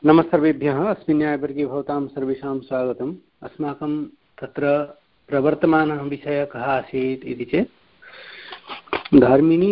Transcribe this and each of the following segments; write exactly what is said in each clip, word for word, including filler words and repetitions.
नमः सर्वेभ्यः। अस्मिन् न्यायवर्गे भवतां सर्वेषां स्वागतम्। अस्माकं तत्र प्रवर्तमानः विषयः कः आसीत् इति चेत् धर्मिणी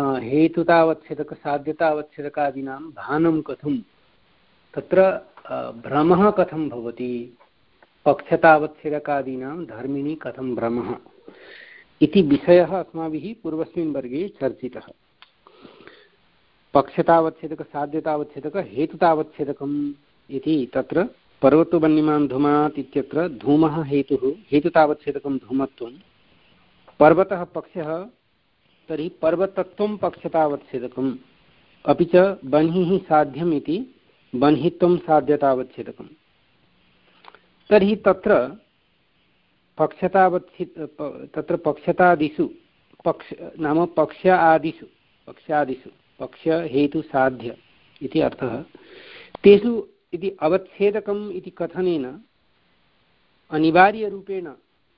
हेतुतावच्छेदकसाध्यतावच्छेदकादीनां भानं कथं, तत्र भ्रमः कथं भवति, पक्षतावच्छेदकादीनां धर्मिणी कथं भ्रमः इति विषयः अस्माभिः पूर्वस्मिन् वर्गे चर्चितः। पक्षतावच्छेदक साध्यतावच्छेदक हेतुतावच्छेदकम् इति तत्र पर्वतो वह्निमान् धूमात् इत्यत्र धूमः हेतुः, हेतुतावच्छेदकं धूमत्वं, पर्वतः पक्षः तर्हि पर्वतत्वं पक्षतावच्छेदकम्, अपि च बह्निः साध्यम् इति बह्नित्वं साध्यतावच्छेदकम्। तर्हि तत्र पक्षतावच्छे तत्र पक्षतादिषु पक्ष नाम पक्ष आदिषु पक्षादिषु पक्ष हेतु साध्य इति अर्थः। तेषु इति अवच्छेदकम् इति कथनेन अनिवार्यरूपेण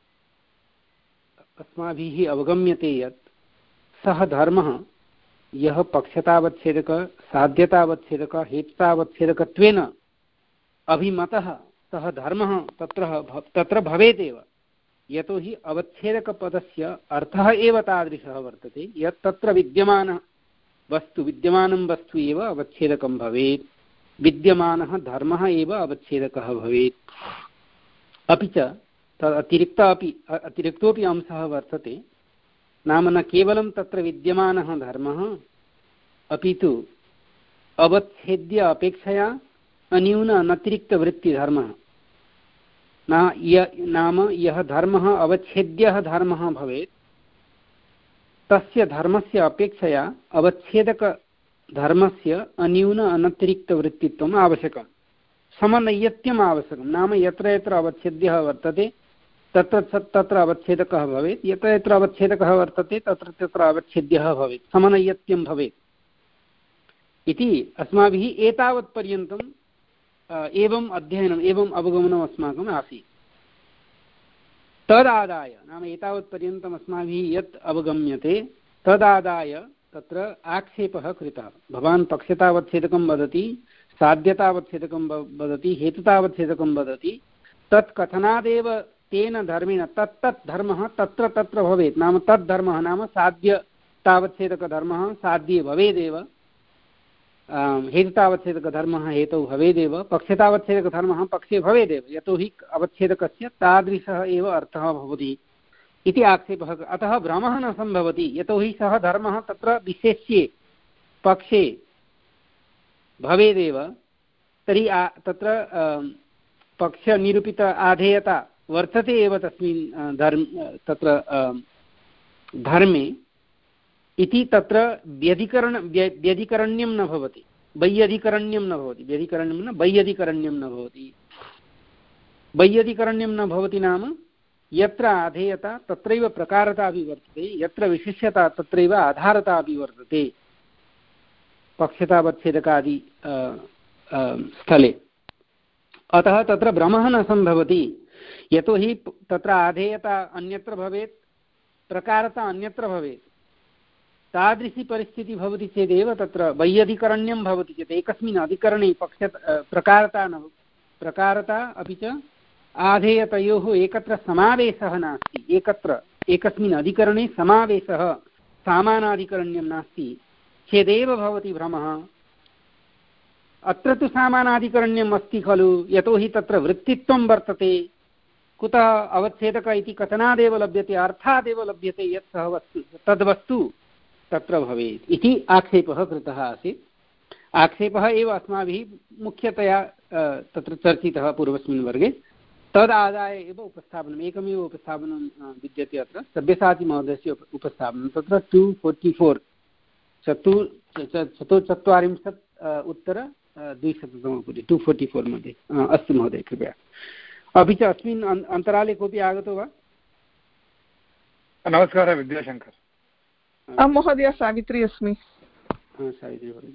अस्माभिः अवगम्यते यत् सः धर्मः यः पक्षतावच्छेदक साध्यतावच्छेदक हेतुतावच्छेदकत्वेन अभिमतः सः धर्मः तत्र तत्र भवेदेव, यतोहि अवच्छेदकपदस्य अर्थः एव तादृशः वर्तते यत् तत्र विद्यमानः वस्तु विद्यमानं वस्तु एव अवच्छेदकं भवेत्, विद्यमानः धर्मः एव अवच्छेदकः भवेत्। अपि च तद् अतिरिक्त अपि अतिरिक्तोपि अंशः वर्तते, नाम न केवलं तत्र विद्यमानः धर्मः अपि तु अवच्छेद्य अपेक्षया अन्यून अनतिरिक्तवृत्तिधर्मः न य नाम यः धर्मः अवच्छेद्यः धर्मः भवेत् तस्य धर्मस्य अपेक्षया अवच्छेदकधर्मस्य अन्यून अनतिरिक्तवृत्तित्वम् आवश्यकं, समनैयत्यम् आवश्यकं। नाम यत्र यत्र अवच्छेद्यः वर्तते तत्र तत्र अवच्छेदकः भवेत्, यत्र यत्र अवच्छेदकः वर्तते तत्र तत्र अवच्छेद्यः भवेत्, समनैयत्यं भवेत् इति अस्माभिः एतावत्पर्यन्तम् एवम् अध्ययनम् एवम् अवगमनम् अस्माकम् आसीत्। तदादाय नाम एतावत्पर्यन्तम् अस्माभिः यत् अवगम्यते तदादाय तत्र आक्षेपः कृतः। भवान् पक्षतावच्छेदकं वदति, साध्यतावच्छेदकं वदति, हेतुतावच्छेदकं वदति, तत् कथनादेव तेन धर्मेण तत् तत् धर्मः तत्र तत्र भवेत्, नाम तद् धर्मः नाम साध्यतावच्छेदकधर्मः साध्ये भवेदेव, हेतुतावच्छेदकधर्मः हेतौ भवेदेव, पक्षतावच्छेदकधर्मः पक्षे भवेदेव, यतोहि अवच्छेदकस्य तादृशः एव अर्थः भवति इति आक्षेपः। अतः भ्रमः न सम्भवति, यतोहि सः धर्मः तत्र विशेष्ये पक्षे भवेदेव। तर्हि तत्र पक्षनिरूपित आधेयता वर्तते एव तस्मिन् धर्म तत्र धर्मे इति तत्र व्यधिकरण व्यधिकरण्यं न भवति, वैयधिकरण्यं न भवति, व्यधिकरण्यं न वैयधिकरण्यं न भवति। वैयधिकरण्यं न भवति नाम यत्र आधेयता तत्रैव प्रकारता अपि वर्तते, यत्र विशिष्यता तत्रैव आधारता अपि वर्तते पक्षतावच्छेदकादि स्थले। अतः तत्र भ्रमः न सम्भवति, यतोहि तत्र आधेयता अन्यत्र भवेत्, प्रकारता अन्यत्र भवेत्। तादृशी परिस्थितिः भवति चेदेव तत्र वैयधिकरण्यं भवति चेत् एकस्मिन् अधिकरणे पक्ष प्रकारता न प्रकारता अपि च आधेयतयोः एकत्र समावेशः नास्ति, एकत्र एकस्मिन् अधिकरणे समावेशः सामानाधिकरण्यं नास्ति चेदेव भवति भ्रमः। अत्र तु सामानाधिकरण्यम् अस्ति खलु, यतोहि तत्र वृत्तित्वं वर्तते। कुतः अवच्छेदक इति कथनादेव लभ्यते, अर्थादेव लभ्यते यत् सः वस्तु तद्वस्तु तत्र भवेत् इति आक्षेपः कृतः आसीत्। आक्षेपः एव अस्माभिः मुख्यतया तत्र चर्चितः पूर्वस्मिन् वर्गे। तदादाय एव उपस्थापनम् एकमेव उपस्थापनं विद्यते अत्र, सब्यसाचिमहोदयस्य उपस्थापनं तत्र टु फोर्टि फोर् चतु चतुश्चत्वारिंशत् उत्तर द्विशततमपुटे टु फोर्टि फोर् मध्ये। अस्तु महोदय, कृपया। अपि च अस्मिन् अन्तराले कोऽपि आगतो वा? नमस्कारः, विद्याशङ्कर्। आं महोदय, सावित्री अस्मि। सावित्री भगिनी,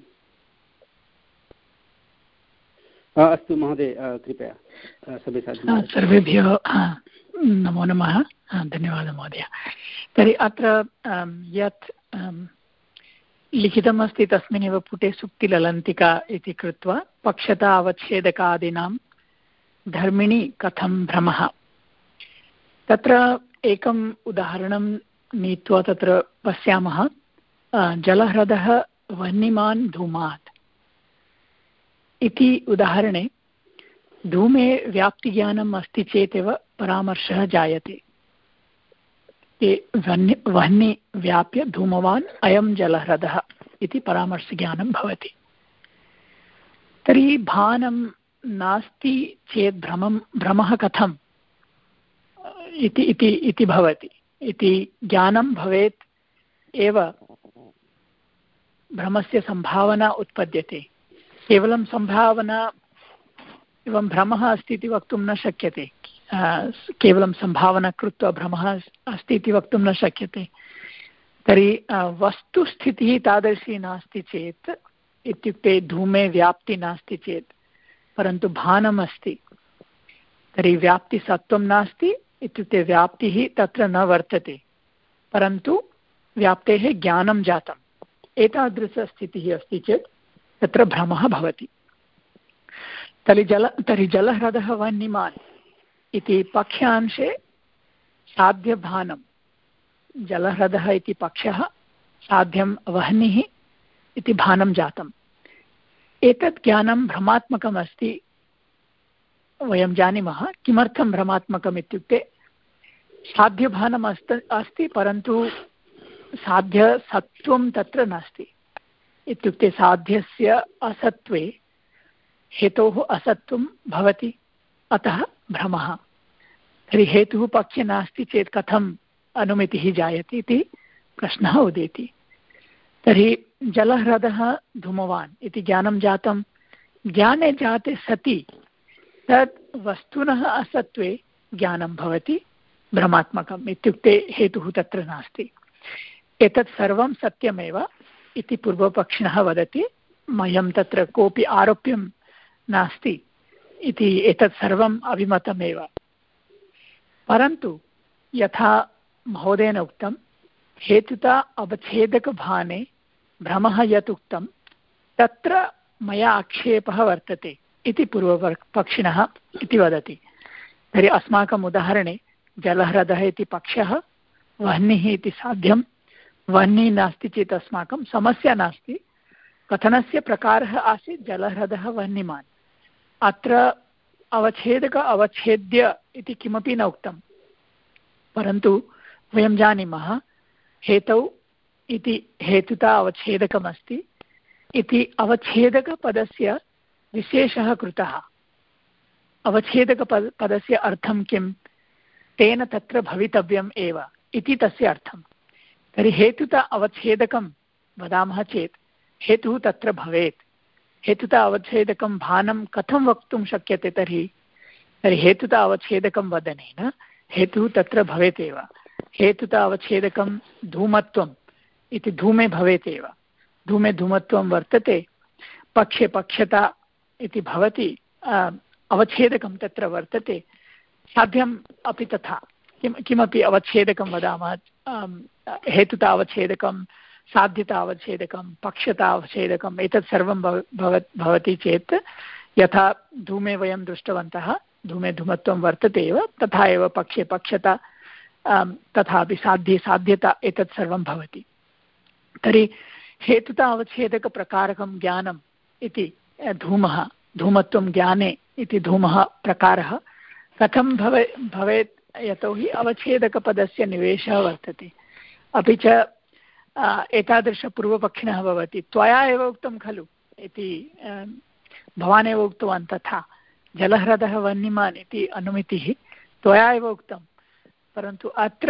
अस्तु महोदय, कृपया सर्वेभ्यः नमो नमः, धन्यवादः महोदय। तर्हि अत्र यत् लिखितमस्ति तस्मिन्नेव पुटे सुक्तिललन्तिका इति कृत्वा पक्षता अवच्छेदकादीनां धर्मिणि कथं भ्रमः। तत्र एकम् उदाहरणं नीत्वा तत्र पश्यामः। जलह्रदः वह्निमान् धूमात् इति उदाहरणे धूमे व्याप्तिज्ञानम् अस्ति चेदेव परामर्शः जायते। वह्नि वह्नि व्याप्य धूमवान् अयं जलह्रदः इति परामर्शज्ञानं भवति। तर्हि भानं नास्ति चेत् भ्रमं भ्रमः कथम् इति इति इति भवति। इति ज्ञानं भवेत् एव भ्रमस्य सम्भावना उत्पद्यते। केवलं सम्भावना एवं भ्रमः अस्ति इति वक्तुं न शक्यते। केवलं सम्भावना कृत्वा भ्रमः अस्ति इति वक्तुं न शक्यते। तर्हि वस्तुस्थितिः तादृशी नास्ति चेत्, इत्युक्ते धूमे व्याप्ति नास्ति चेत्, परन्तु भानम् अस्ति, तर्हि व्याप्तिसत्त्वं नास्ति, इत्युक्ते व्याप्तिः तत्र न वर्तते, परन्तु व्याप्तेः ज्ञानं जातम्। एतादृशस्थितिः अस्ति चेत् तत्र भ्रमः भवति। तर्हि जल तर्हि जलह्रदः वह्निमान् इति पक्षांशे साध्यभानं, जलह्रदः इति पक्षः, साध्यं वह्निः इति भानं जातम्। एतत् ज्ञानं भ्रमात्मकम् अस्ति, वयं जानीमः। किमर्थं भ्रमात्मकम् इत्युक्ते साध्यभानम् अस्त अस्ति परन्तु साध्यसत्त्वं तत्र नास्ति। इत्युक्ते साध्यस्य असत्त्वे हेतोः असत्त्वं भवति, अतः भ्रमः। तर्हि हेतुः पक्षे नास्ति चेत् कथम् अनुमितिः जायते इति प्रश्नः उदेति। तर्हि जलह्रदः धूमवान् इति ज्ञानं जातं। ज्ञाने जाते सति तत् वस्तुनः असत्त्वे ज्ञानं भवति भ्रमात्मकम्, इत्युक्ते हेतुः तत्र नास्ति। एतत् सर्वं सत्यमेव इति पूर्वपक्षिणः वदति। मह्यं तत्र कोऽपि आरोप्यं नास्ति इति, एतत् सर्वम् अभिमतमेव। परन्तु यथा महोदयेन उक्तं, हेतुता अवच्छेदकभाने भ्रमः यत् उक्तं तत्र मया आक्षेपः वर्तते इति पूर्वपक्षिणः इति वदति। तर्हि अस्माकम् उदाहरणे जलह्रदः इति पक्षः, वह्निः इति साध्यं। वह्निः नास्ति चेत् अस्माकं समस्या नास्ति। कथनस्य प्रकारः आसीत् जलह्रदः वह्निमान्। अत्र अवच्छेदक अवच्छेद्य इति किमपि न उक्तं, परन्तु वयं जानीमः हेतौ इति हेतुता अवच्छेदकमस्ति इति अवच्छेदकपदस्य विशेषः कृतः। अवच्छेदकपद पदस्य अर्थं किं? तेन तत्र भवितव्यम् एव इति तस्य अर्थं। तर्हि हेतुता अवच्छेदकं वदामः चेत् हेतुः तत्र भवेत्। हेतुता अवच्छेदकं भानं कथं वक्तुं शक्यते? तर्हि तर्हि हेतुता अवच्छेदकं वदनेन हेतुः तत्र भवेत् एव। हेतुता अवच्छेदकं धूमत्वम् इति धूमे भवेत् एव। धूमे धूमत्वं वर्तते, पक्षे पक्षता इति भवति, अवच्छेदकं तत्र वर्तते। साध्यम् अपि तथा। किं किमपि अवच्छेदकं वदामः, हेतुता अवच्छेदकं, साध्यता अवच्छेदकं, पक्षता अवच्छेदकम्, एतत् सर्वं भव भवति चेत् यथा धूमे वयं दृष्टवन्तः, धूमे धूमत्वं वर्तते एव, तथा एव पक्षे पक्षता, तथापि साध्ये साध्यता, एतत् सर्वं भवति। तर्हि हेतुता अवच्छेदकप्रकारकं ज्ञानम् इति धूमः, धूमत्वं ज्ञाने इति धूमः प्रकारः कथं भवे भवेत्? यतोहि अवच्छेदकपदस्य निवेशः वर्तते। अपि च एतादृशपूर्वपक्षिणः भवति, त्वया एव उक्तं खलु इति, भवान् एव उक्तवान् तथा, जलह्रदः वह्निमान् इति अनुमितिः त्वया एव उक्तं, परन्तु अत्र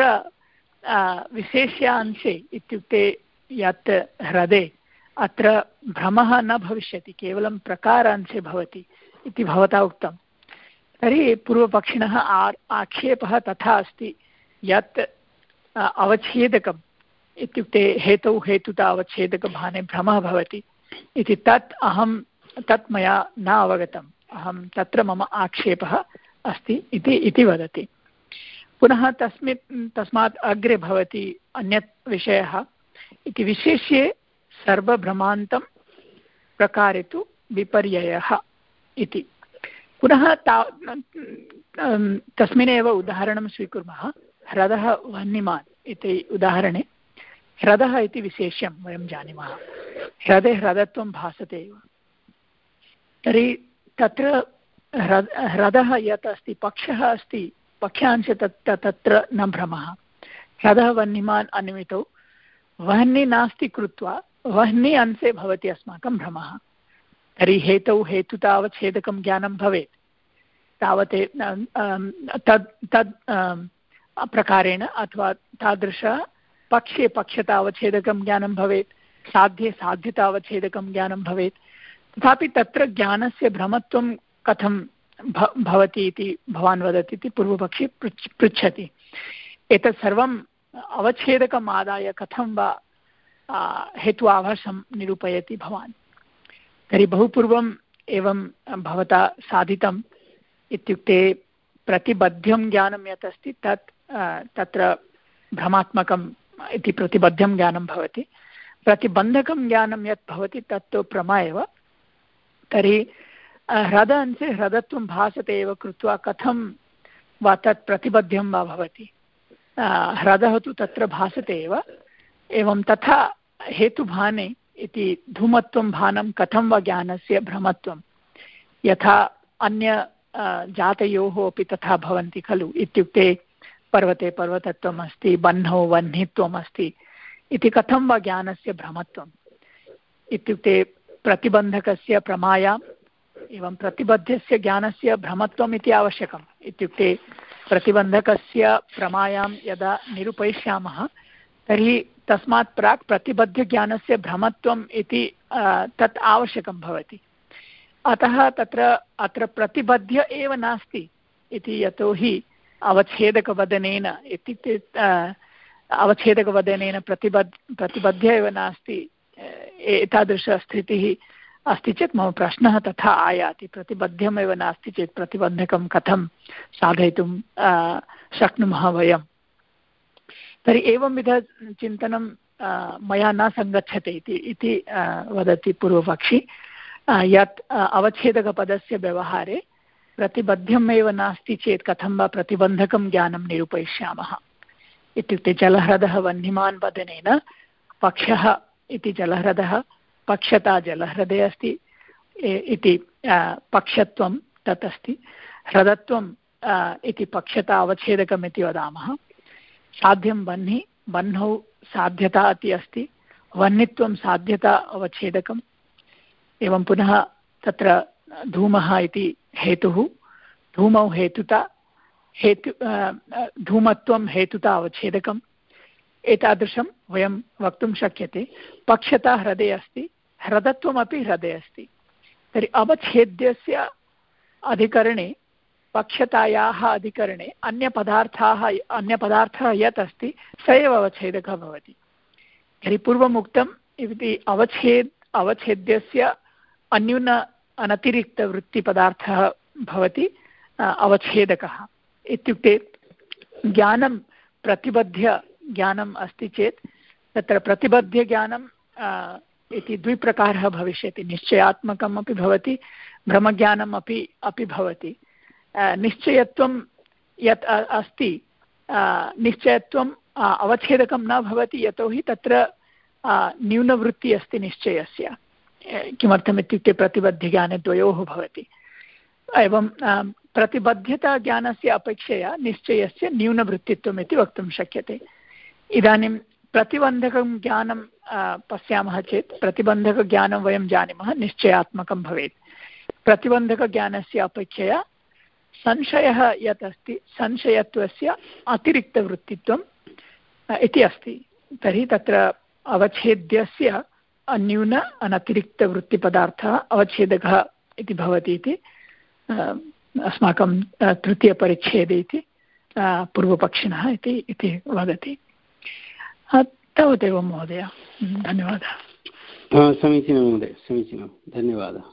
विशेष्यांशे इत्युक्ते यत् ह्रदे अत्र भ्रमः न भविष्यति, केवलं प्रकारांशे भवति इति भवता उक्तं। तर्हि पूर्वपक्षिणः आ आक्षेपः तथा अस्ति यत् अवच्छेदकम् इत्युक्ते हेतौ हेतुता अवच्छेदकभाने भ्रमः भवति इति, तत् अहं तत् मया न अवगतम्, अहं तत्र मम आक्षेपः अस्ति इति इति वदति। पुनः तस्मिन् तस्मात् अग्रे भवति अन्यत् विषयः इति, विशेष्ये सर्वभ्रमान्तं प्रकारे तु विपर्ययः इति। पुनः ता तस्मिन्नेव उदाहरणं स्वीकुर्मः। ह्रदः वह्निमान् इति उदाहरणे ह्रदः इति विशेष्यं वयं जानीमः। ह्रदे ह्रदत्वं भासते एव। तर्हि तत्र ह्रद ह्रदः यत् अस्ति, पक्षः अस्ति, पक्षांशे तत् तत्र न भ्रमः। ह्रदः वह्निमान् अन्वितौ वह्नि नास्ति कृत्वा वह्नि अंशे भवति अस्माकं भ्रमः। तर्हि हेतौ हेतुतावच्छेदकं ज्ञानं भवेत्। तावत् तद् तद् प्रकारेण अथवा तादृश पक्षे पक्षतावच्छेदकं ज्ञानं भवेत्, साध्ये साध्यतावच्छेदकं ज्ञानं भवेत्। तथापि तत्र ज्ञानस्य भ्रमत्वं कथं भवति इति भवान् वदति इति पूर्वपक्षी पृच्छ पृच्छति। एतत् सर्वम् अवच्छेदकम् आदाय कथं वा हेतु आभासं निरूपयति भवान्? तर्हि बहु पूर्वम् एवं भवता साधितम्। इत्युक्ते प्रतिबद्धं ज्ञानं यत् अस्ति तत् तत्र भ्रमात्मकम् इति प्रतिबद्धं ज्ञानं भवति। प्रतिबन्धकं ज्ञानं यत् भवति तत्तु प्रमा एव। तर्हि ह्रद अंशे ह्रदत्वं भासते एव कृत्वा कथं वा तत् प्रतिबद्धं वा भवति? ह्रदः तु तत्र भासते एव। एवं तथा हेतुभाने इति धूमत्वं भानं कथं वा ज्ञानस्य भ्रमत्वं, यथा अन्य जातयोः अपि तथा भवन्ति खलु। इत्युक्ते पर्वते पर्वतत्वम् अस्ति, बह्नौ वह्नित्वम् अस्ति इति कथं वा ज्ञानस्य भ्रमत्वम्? इत्युक्ते प्रतिबन्धकस्य प्रमायाम् एवं प्रतिबद्धस्य ज्ञानस्य भ्रमत्वम् इति आवश्यकम्। इत्युक्ते प्रतिबन्धकस्य प्रमायां यदा निरूपयिष्यामः तर्हि तस्मात् प्राक् प्रतिबद्धज्ञानस्य भ्रमत्वम् इति तत् आवश्यकं भवति। अतः तत्र अत्र प्रतिबद्ध एव नास्ति इति, यतोहि अवच्छेदकवदनेन इत्युक्ते अवच्छेदकवदनेन प्रतिबद्ध प्रतिबद्ध एव नास्ति। एतादृशस्थितिः अस्ति चेत् मम प्रश्नः तथा आयाति। प्रतिबद्धमेव नास्ति चेत् प्रतिबन्धकं कथं साधयितुं शक्नुमः वयं? तर्हि एवंविध चिन्तनं मया न सङ्गच्छते इति इति वदति पूर्वपक्षी। यत् अवच्छेदकपदस्य व्यवहारे प्रतिबद्धमेव नास्ति चेत् कथं वा प्रतिबन्धकं ज्ञानं निरूपयिष्यामः? इत्युक्ते जलह्रदः वह्निमान् वदनेन पक्षः इति जलह्रदः, पक्षता जलह्रदे अस्ति इति पक्षत्वं तत् अस्ति। ह्रदत्वम् इति पक्षता अवच्छेदकम् इति वदामः। साध्यं वह्नि, वह्नौ साध्यता इति अस्ति, वह्नित्वं साध्यता अवच्छेदकम्। एवं पुनः तत्र धूमः इति हेतुः, धूमौ हेतुता, हेतु धूमत्वं हेतुता अवच्छेदकम्। एतादृशं वयं वक्तुं शक्यते। पक्षता ह्रदे अस्ति, ह्रदत्वमपि ह्रदे अस्ति। तर्हि अवच्छेद्यस्य अधिकरणे, पक्षतायाः अधिकरणे अन्यपदार्थाः अन्यपदार्थः यत् अस्ति स एव अवच्छेदकः भवति। तर्हि पूर्वमुक्तम् इति अवच्छेद अवच्छेद्यस्य अन्यून अनतिरिक्तवृत्तिपदार्थः भवति अवच्छेदकः। इत्युक्ते ज्ञानं प्रतिबद्ध ज्ञानम् अस्ति चेत् तत्र प्रतिबद्धज्ञानं इति द्विप्रकारः भविष्यति। निश्चयात्मकम् अपि भवति, भ्रमज्ञानम् अपि अपि भवति। निश्चयत्वं यत् अस्ति, निश्चयत्वं अवच्छेदकं न भवति, यतोहि तत्र न्यूनवृत्तिः अस्ति निश्चयस्य। किमर्थम् इत्युक्ते प्रतिबद्धज्ञाने द्वयोः भवति। एवं प्रतिबद्धता ज्ञानस्य अपेक्षया निश्चयस्य न्यूनवृत्तित्वम् इति वक्तुं शक्यते। इदानीं प्रतिबन्धकं ज्ञानं पश्यामः चेत् प्रतिबन्धकज्ञानं वयं जानीमः निश्चयात्मकं भवेत्। प्रतिबन्धकज्ञानस्य अपेक्षया संशयः यत् अस्ति संशयत्वस्य अतिरिक्तवृत्तित्वम् इति अस्ति। तर्हि तत्र अवच्छेद्यस्य अन्यून अनतिरिक्तवृत्तिपदार्थः अवच्छेदकः इति भवति इति अस्माकं तृतीयपरिच्छेदे इति पूर्वपक्षिणः इति इति वदति। तावदेव महोदय, धन्यवादः। समीचीनं महोदय, समीचीनं, धन्यवादः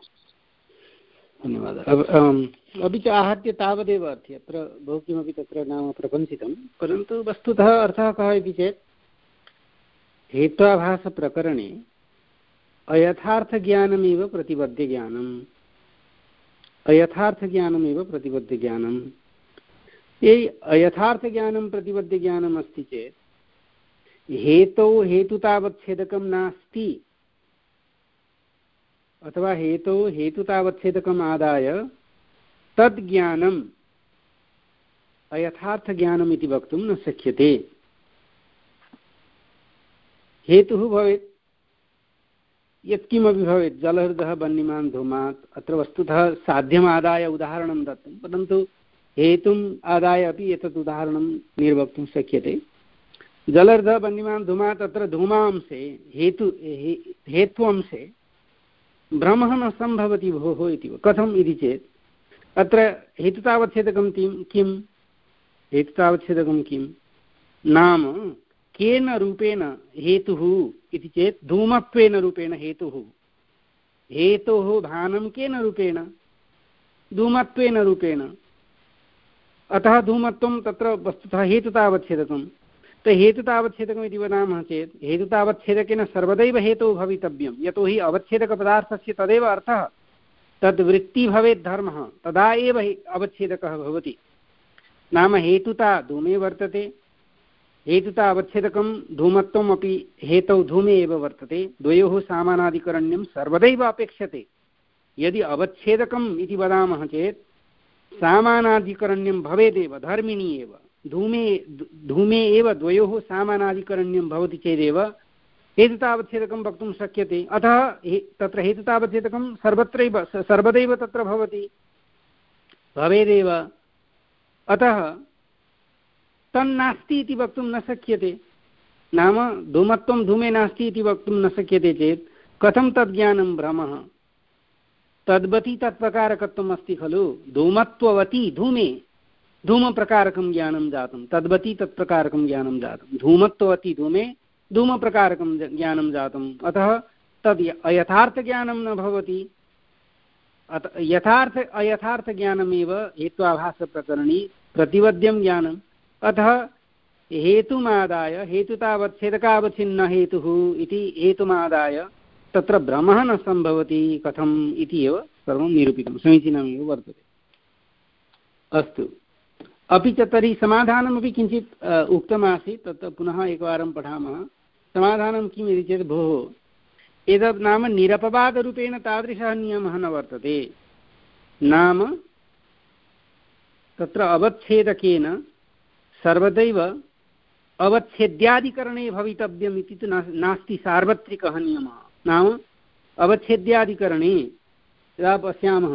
धन्यवादः। अपि च आहत्य तावदेव अर्थे अत्र बहु किमपि तत्र नाम प्रपञ्चितं, परन्तु वस्तुतः अर्थः कः इति चेत् हेत्वाभासप्रकरणे अयथार्थज्ञानमेव प्रतिपद्यज्ञानम् अयथार्थज्ञानमेव प्रतिपद्यज्ञानम् ये अयथार्थज्ञानं प्रतिपद्यज्ञानम् अस्ति चेत् हेतौ हेतुतावच्छेदकं नास्ति अथवा हेतौ हेतुतावच्छेदकम् आदाय तद्ज्ञानम् अयथार्थज्ञानम् इति वक्तुं न शक्यते। हेतुः भवेत् यत्किमपि भवेत् जलहृदः वह्निमान् धूमात् अत्र वस्तुतः साध्यमादाय उदाहरणं दत्तं परन्तु हेतुम् आदाय अपि एतत् उदाहरणं निर्वक्तुं शक्यते। जलहृदः वह्निमान् धूमात् अत्र धूमांशे हेतु हे, हेत्वंशे भ्रमः न सम्भवति भोः इति कथम् इति चेत् अत्र हेतुतावच्छेदकं किं हेतुतावच्छेदकं किं नाम केन रूपेण हेतुः इति चेत् धूमत्वेन रूपेण हेतुः हेतोः भानं केन रूपेण धूमत्वेन रूपेण अतः धूमत्वं तत्र वस्तुतः हेतुतावच्छेदकं तो हेतुतावच्छेदकम् इति वदामः चेत् हेतुतावच्छेदकेन सर्वदैव हेतुः भवितव्यं यतोहि अवच्छेदकपदार्थस्य तदेव अर्थः तद्वृत्ति भवेत् धर्मः तदा एव अवच्छेदकः भवति। नाम हेतुता धूमे वर्तते हेतुता अवच्छेदकं धूमत्वम् अपि हेतौ धूमे एव वर्तते द्वयोः सामानाधिकरण्यं सर्वदैव अपेक्षते। यदि अवच्छेदकम् इति वदामः चेत् सामानाधिकरण्यं भवेदेव धर्मिणी एव धूमे धूमे एव द्वयोः सामानाधिकरण्यं भवति चेदेव हेतुतावच्छेदकं वक्तुं शक्यते। अतः हे तत्र हेतुतावच्छेदकं सर्वत्रैव सर्वदैव तत्र भवति भवेदेव अतः तन्नास्ति इति वक्तुं न शक्यते। नाम धूमत्वं धूमे नास्ति इति वक्तुं न शक्यते चेत् कथं तद्ज्ञानं भ्रमः तद्वती तत्प्रकारकत्वम् अस्ति खलु धूमत्ववती धूमे धूमप्रकारकं ज्ञानं जातं तद्वती तत्प्रकारकं ज्ञानं जातं धूमत्ववती धूमे धूमप्रकारकं ज्ञानं जातम् अतः तद् अयथार्थज्ञानं न भवति। अत यथार्थ अयथार्थज्ञानमेव हेत्वाभासप्रकरणे प्रतिपद्यं ज्ञानम् अतः हेतुमादाय हेतुतावच्छेदकावच्छिन्न हेतुः इति हेतुमादाय तत्र भ्रमः न सम्भवति कथम् इति एव सर्वं निरूपितं समीचीनमेव वर्तते। अस्तु अपि च तर्हि समाधानमपि किञ्चित् उक्तमासीत् तत् पुनः एकवारं पठामः। समाधानं किम् इति चेत् भोः एतत् नाम निरपवादरूपेण तादृशः नियमः न वर्तते। नाम तत्र अवच्छेदकेन सर्वदैव अवच्छेद्यादिकरणे भवितव्यम् इति तु नास्ति सार्वत्रिकः नियमः। नाम अवच्छेद्यादिकरणे यदा पश्यामः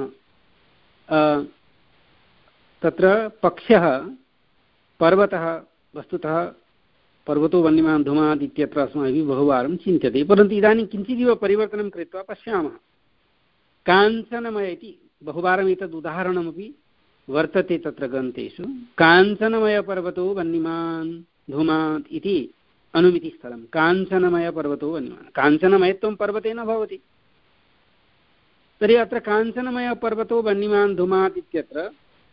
तत्र पक्षः पर्वतः वस्तुतः पर्वतो वह्निमान् धूमात् इत्यत्र अस्माभिः बहुवारं चिन्त्यते परन्तु इदानीं किञ्चिदिव परिवर्तनं कृत्वा पश्यामः काञ्चनमय इति बहुवारम् एतद् उदाहरणमपि वर्तते तत्र ग्रन्थेषु काञ्चनमयपर्वतो वह्निमान् धूमात् इति अनुमितिस्थलं काञ्चनमयपर्वतो वह्निमान् काञ्चनमयत्वं पर्वते न भवति। तर्हि अत्र काञ्चनमयपर्वतो वह्निमान् धूमात् इत्यत्र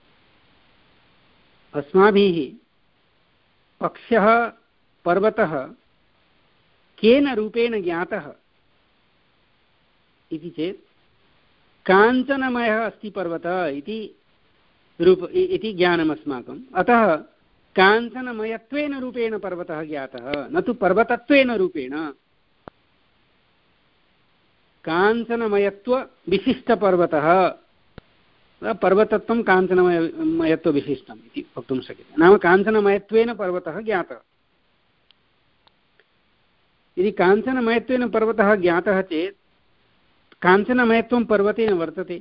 अस्माभिः पक्षः पर्वतः केन रूपेण ज्ञातः इति चेत् काञ्चनमयः अस्ति पर्वतः इति रूप इति ज्ञानम् अस्माकम् अतः काञ्चनमयत्वेन रूपेण पर्वतः ज्ञातः न तु पर्वतत्वेन रूपेण। काञ्चनमयत्वविशिष्टपर्वतः पर्वतत्वं काञ्चनमय मयत्वविशिष्टम् इति वक्तुं शक्यते। नाम काञ्चनमयत्वेन पर्वतः ज्ञातः। यदि काञ्चनमयत्वेन पर्वतः ज्ञातः चेत् काञ्चनमयत्वं पर्वते न वर्तते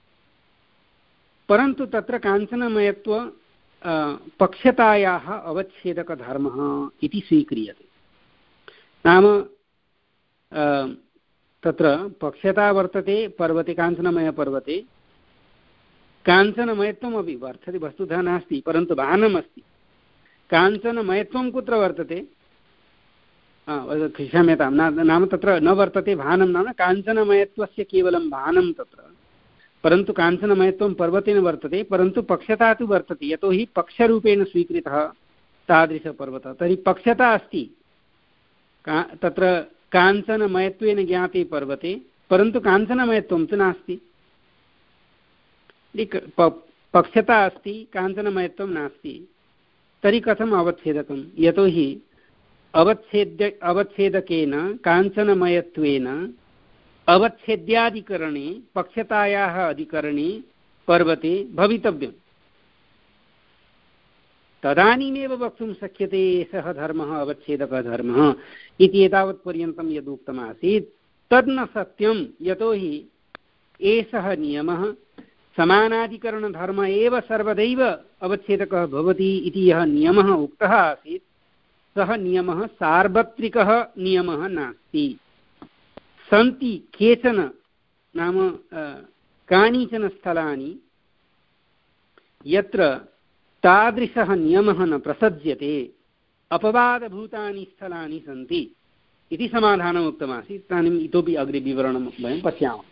परन्तु तत्र काञ्चनमयत्व पक्षतायाः अवच्छेदकधर्मः इति स्वीक्रियते। नाम तत्र पक्षता वर्तते पर्वते काञ्चनमयपर्वते काञ्चनमयत्वमपि वर्तते वस्तुतः नास्ति परन्तु भानम् अस्ति। काञ्चनमयत्वं कुत्र वर्तते क्षम्यतां नाम तत्र न वर्तते भानं नाम काञ्चनमयत्वस्य केवलं भानं तत्र परन्तु काञ्चनमयत्वं पर्वते न वर्तते परन्तु पक्षता तु वर्तते यतोहि पक्षरूपेण स्वीकृतः तादृशपर्वतः। तर्हि पक्षता अस्ति का तत्र काञ्चनमयत्वेन ज्ञाते पर्वते, परन्तु काञ्चनमयत्वं तु नास्ति। पक्षता अस्ति, काञ्चनमयत्वं नास्ति, तर्हि कथम् अवच्छेदकं? यतोहि अवच्छेद्य अवच्छेदकेन काञ्चनमयत्वेन अवच्छेद्याधिकरणे पक्षतायाः अधिकरणे पर्वते भवितव्यम्। तदानीमेव वक्तुं शक्यते एषः धर्मः अवच्छेदकः धर्मः इति। एतावत्पर्यन्तं यदुक्तमासीत् तद् न सत्यं, यतोहि एषः नियमः समानाधिकरणधर्म एव सर्वदैव अवच्छेदकः भवति इति यः नियमः उक्तः आसीत्, सः नियमः सार्वत्रिकः नियमः नास्ति। सन्ति केचन, नाम कानिचन स्थलानि यत्र तादृशः नियमः न प्रसज्यते, अपवादभूतानि स्थलानि सन्ति इति समाधानम् उक्तमासीत्। इदानीम् इतोपि अग्रे विवरणं वयं पश्यामः।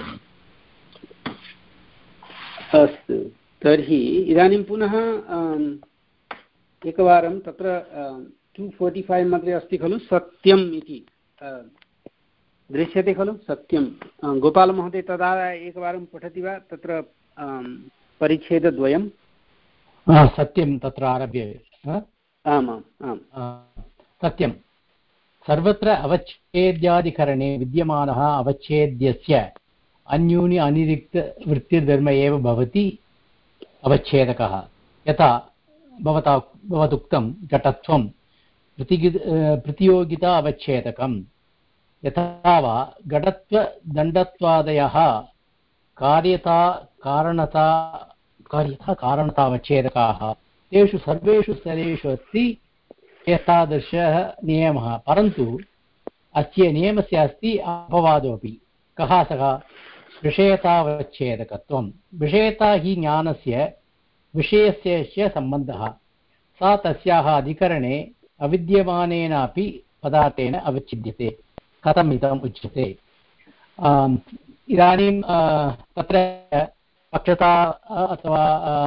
अस्तु, तर्हि इदानीं पुनः एकवारं तत्र टु फोर्टि फैव् मध्ये अस्ति खलु सत्यम् इति दृश्यते खलु, सत्यं। गोपालमहोदय तदा एकवारं पठति वा तत्र परिच्छेदद्वयं? सत्यं तत्र आरभ्य। आमाम् आम्। सत्यं सर्वत्र अवच्छेद्याधिकरणे विद्यमानः अवच्छेद्यस्य अन्यूनि अनिरिक्तवृत्तिर्धर्म एव भवति अवच्छेदकः। यथा भवता भवदुक्तं घटत्वं प्रतियोगिता अवच्छेदकं। यथा वा घटत्वदण्डत्वादयः कार्यता कारणता कार्यता कारणतावच्छेदकाः। तेषु सर्वेषु स्तरेषु अस्ति एतादृशः नियमः, परन्तु अस्य नियमस्य अस्ति अपवादोऽपि। कः सः? विषयतावच्छेदकत्वं। विषयता हि ज्ञानस्य विषयस्य सम्बन्धः। सा तस्याः अधिकरणे अविद्यमानेनापि पदार्थेन अवच्छिद्यते। कथम् इदम् उच्यते? इदानीं तत्र पक्षता अथवा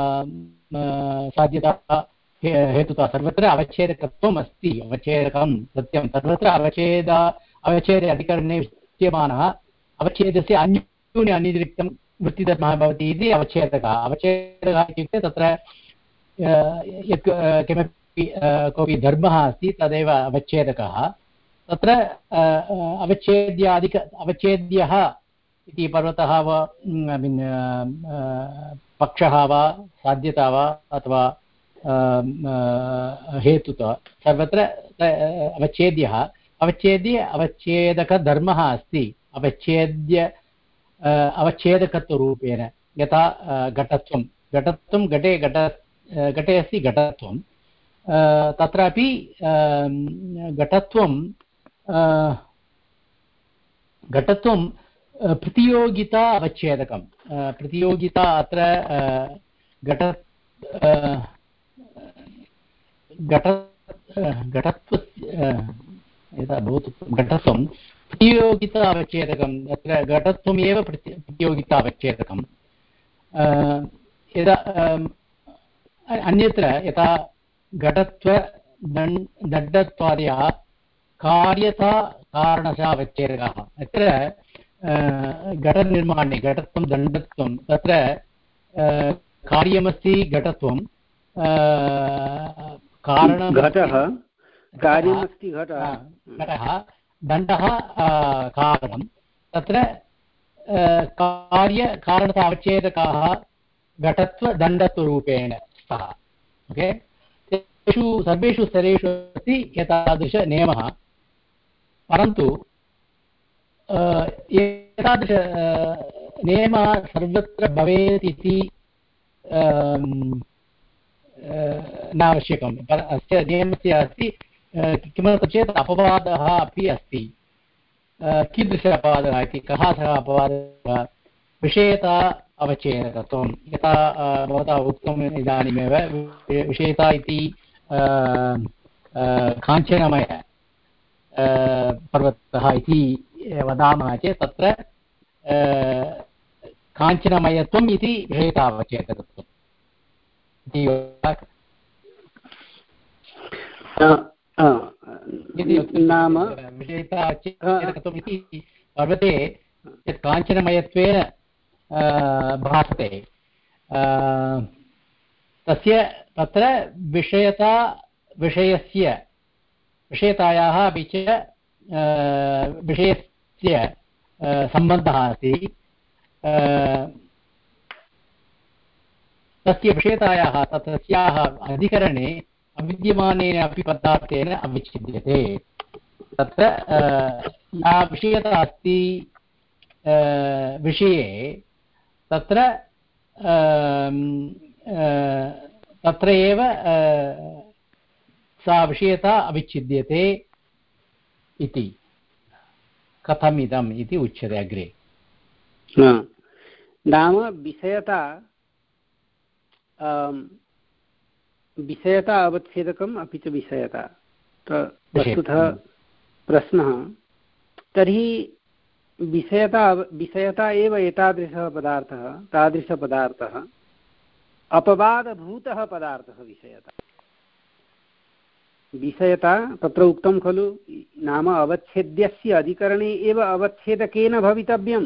साध्यता हेतुता सर्वत्र अवच्छेदकत्वम् अस्ति। अवच्छेदकं सत्यं। सर्वत्र अवच्छेद अवच्छेदे अधिकरणे विद्यमानः अवच्छेदस्य अन्यूनि अनिरिक्तं वृत्तिधर्मः भवति इति अवच्छेदकः। अवच्छेदकः इत्युक्ते तत्र यत् किमपि कोऽपि धर्मः अस्ति तदेव अवच्छेदकः। तत्र अवच्छेद्यादिक अवच्छेद्यः इति पर्वतः वा ऐ मीन् पक्षः वा साध्यता वा अथवा हेतुता सर्वत्र अवच्छेद्यः अवच्छेद्य अवच्छेदकधर्मः अस्ति। अवच्छेद्य अवच्छेदकत्वरूपेण। यथा घटत्वं घटत्वं घटे घट घटे अस्ति घटत्वं। तत्रापि घटत्वं घटत्वं प्रतियोगिता अवच्छेदकं। प्रतियोगिता अत्र घट घट घटत्व यथा भवतु घटत्वं प्रतियोगिता अवच्छेदकं। तत्र घटत्वमेव प्रतियोगिता अवच्छेदकं। यदा अन्यत्र यथा घटत्व दण्डत्वादयः कार्यता कारणशः अवच्छेदकाः। अत्र घटनिर्माणे घटत्वं दण्डत्वं तत्र कार्यमस्ति घटत्वं कारणं घटः कार्यमस्ति घटः घटः दण्डः कारणं। तत्र कार्य कारणता अवच्छेदकाः घटत्वदण्डत्वरूपेण स्तः। ओके, तेषु सर्वेषु स्तरेषु अस्ति एतादृशनियमः, परन्तु एतादृश नियमः सर्वत्र भवेत् इति न आवश्यकम्। अस्य नियमस्य अस्ति किमर्थं चेत् अपवादः अपि अस्ति। कीदृशः अपवादः इति? कः सः अपवादः? विषयता अवच्छेदकत्वं। यथा भवता उक्तम् इदानीमेव, विषयता इति काञ्चनमय पर्वतः इति वदामः चेत् तत्र काञ्चनमयत्वम् इति विषयता अवच्छेदकत्वम् इति। नाम विषयिताच्छेदकत्वम् इति पर्वते यत् काञ्चनमयत्वेन भासते तस्य तत्र विषयता विषयस्य विषयतायाः अपि च विषयस्य सम्बन्धः अस्ति तस्य विषयतायाः तस्याः अधिकरणे अविद्यमानेन अपि पदार्थेन अविच्छिद्यते तत्र या विषयता अस्ति विषये तत्र तत्र एव सा विषयता अविच्छिद्यते इति कथमिदम् इति उच्यते अग्रे नाम विषयता विषयता अवच्छेदकम् अपि च विषयता वस्तुतः प्रश्नः तर्हि विषयता विषयता एव एतादृशः पदार्थः तादृशपदार्थः अपवादभूतः पदार्थः विषयता विषयता तत्र उक्तं खलु नाम अवच्छेद्यस्य अधिकरणे एव अवच्छेदकेन भवितव्यम्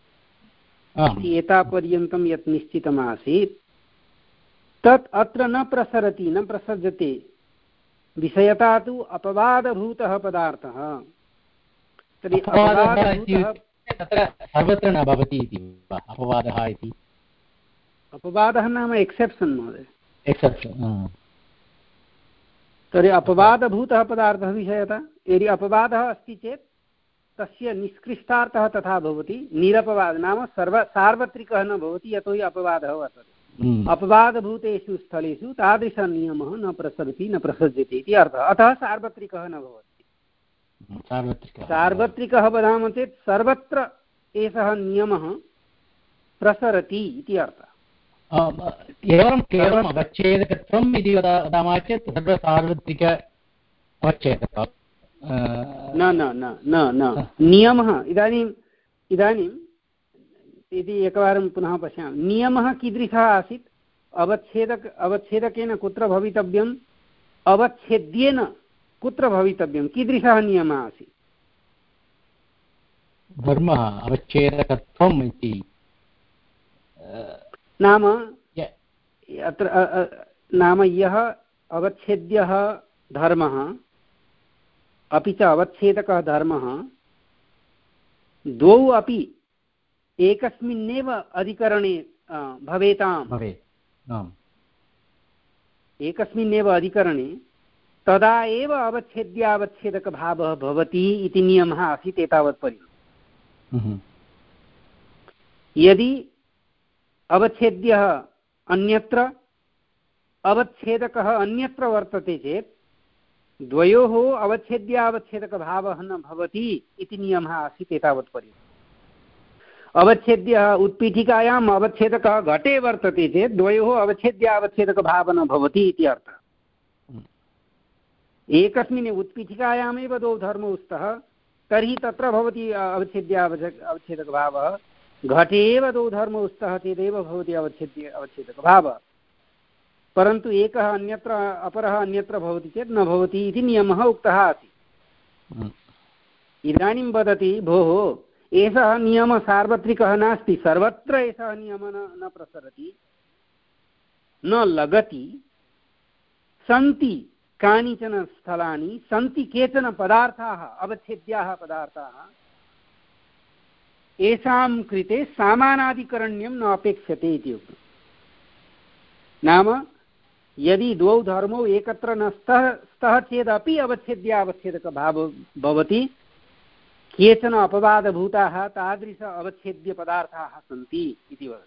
एतापर्यन्तं यत् निश्चितमासीत् तत् अत्र न प्रसरति न प्रसज्यते विषयता तु अपवादभूतः पदार्थः तर्हि तत्र सर्वत्र न भवति इति अपवादः इति अपवादः नाम एक्सेप्शन् महोदय एक्सेप्शन् तर्हि अपवादभूतः पदार्थः विषयता यदि अपवादः अस्ति चेत् तस्य निष्कृष्टार्थः तथा भवति निरपवाद नाम सर्व सार्वत्रिकः न भवति यतोहि अपवादः वर्तते अपवादभूतेषु स्थलेषु तादृशनियमः न प्रसरति न प्रसज्यते इति अर्थः अतः सार्वत्रिकः न भवति सार्वत्रिकः वदामः चेत् सर्वत्र एषः नियमः प्रसरति इति अर्थः केवलं केवलम् अवच्छेदकत्वम् इति वदामः चेत् तत्र सार्वत्रिक अवच्छेदकं न न न न न नियमः इदानीम् इदानीम् इति एकवारं पुनः पश्यामः नियमः कीदृशः आसीत् अवच्छेदक अवच्छेदकेन कुत्र भवितव्यम् अवच्छेद्येन कुत्र भवितव्यं कीदृशः नियमः आसीत् धर्मः अवच्छेदकत्वम् इति नाम अत्र नाम यः अवच्छेद्यः धर्मः अपि च अवच्छेदकः धर्मः द्वौ अपि एकस्मिन्नेव अधिकरणे भवेताम् एकस्मिन्नेव अधिकरणे तदा एव अवच्छेद्यावच्छेदकभावः भवति इति नियमः आसीत् एतावत्पर्यन्तम् यदि अवच्छेद्यः अन्यत्र अवच्छेदकः अन्यत्र वर्तते चेत् द्वयोः अवच्छेद्यावच्छेदकभावः न भवति इति नियमः आसीत् एतावत्पर्यन्तम् अवच्छेद्यः उत्पीठिकायाम् अवच्छेदकः घटे वर्तते चेत् द्वयोः अवच्छेद्यावच्छेदकभावः न भवति इति अर्थः एकस्मिन् उत्पीठिकायामेव द्वौ धर्मौ स्तः तर्हि तत्र भवति अवच्छेद्यावच्छेदकभावः घटे एव द्वौ धर्मौ स्तः चेदेव भवति अवच्छेद्य अवच्छेदकभावः परन्तु एकः अन्यत्र अपरः अन्यत्र भवति चेत् न भवति इति नियमः उक्तः आसीत् इदानीं वदति भोः एषः नियमः सार्वत्रिकः नास्ति सर्वत्र एषः नियमः न प्रसरति न लगति सन्ति कानिचन स्थलानि सन्ति केचन पदार्थाः अवच्छेद्याः पदार्थाः येषां कृते सामानाधिकरण्यं न अपेक्ष्यते इति उक्तं नाम यदि द्वौ धर्मौ एकत्र न स्तः स्तः चेदपि अवच्छेद्यावच्छेदकभावो भवति केचन अपवादभूताः तादृश अवच्छेद्यपदार्थाः सन्ति इति वदति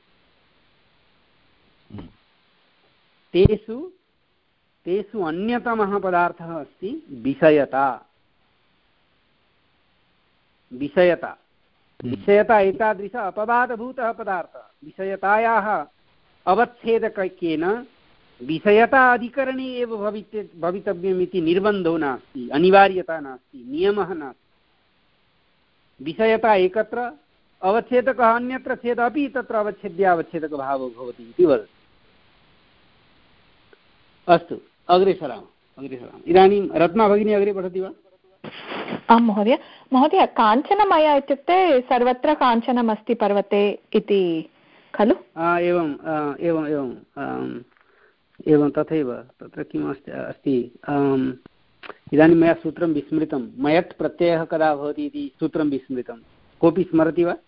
तेषु तेषु अन्यतमः पदार्थः अस्ति विषयता विषयता विषयता एतादृश अपवादभूतः पदार्थः विषयतायाः अवच्छेदकेन विषयता अधिकरणे एव भवित भवितव्यम् इति निर्बन्धो नास्ति अनिवार्यता नास्ति नियमः नास्ति विषयता एकत्र अवच्छेदकः अन्यत्र चेदपि तत्र अवच्छेद्यावच्छेदकभावो भवति इति वदति अस्तु अग्रे सरामः अग्रे सरामः। इदानीं रत्ना भगिनी अग्रे पठति वा? आं महोदय। महोदय, काञ्चनमय इत्युक्ते सर्वत्र काञ्चनमस्ति पर्वते इति खलु? एवम् एवम् एवम् एवं तथैव। तत्र किम् अस्ति अस्ति इदानीं मया सूत्रं विस्मृतं। मयत् प्रत्ययः कदा भवति इति सूत्रं विस्मृतं। कोऽपि स्मरति वा?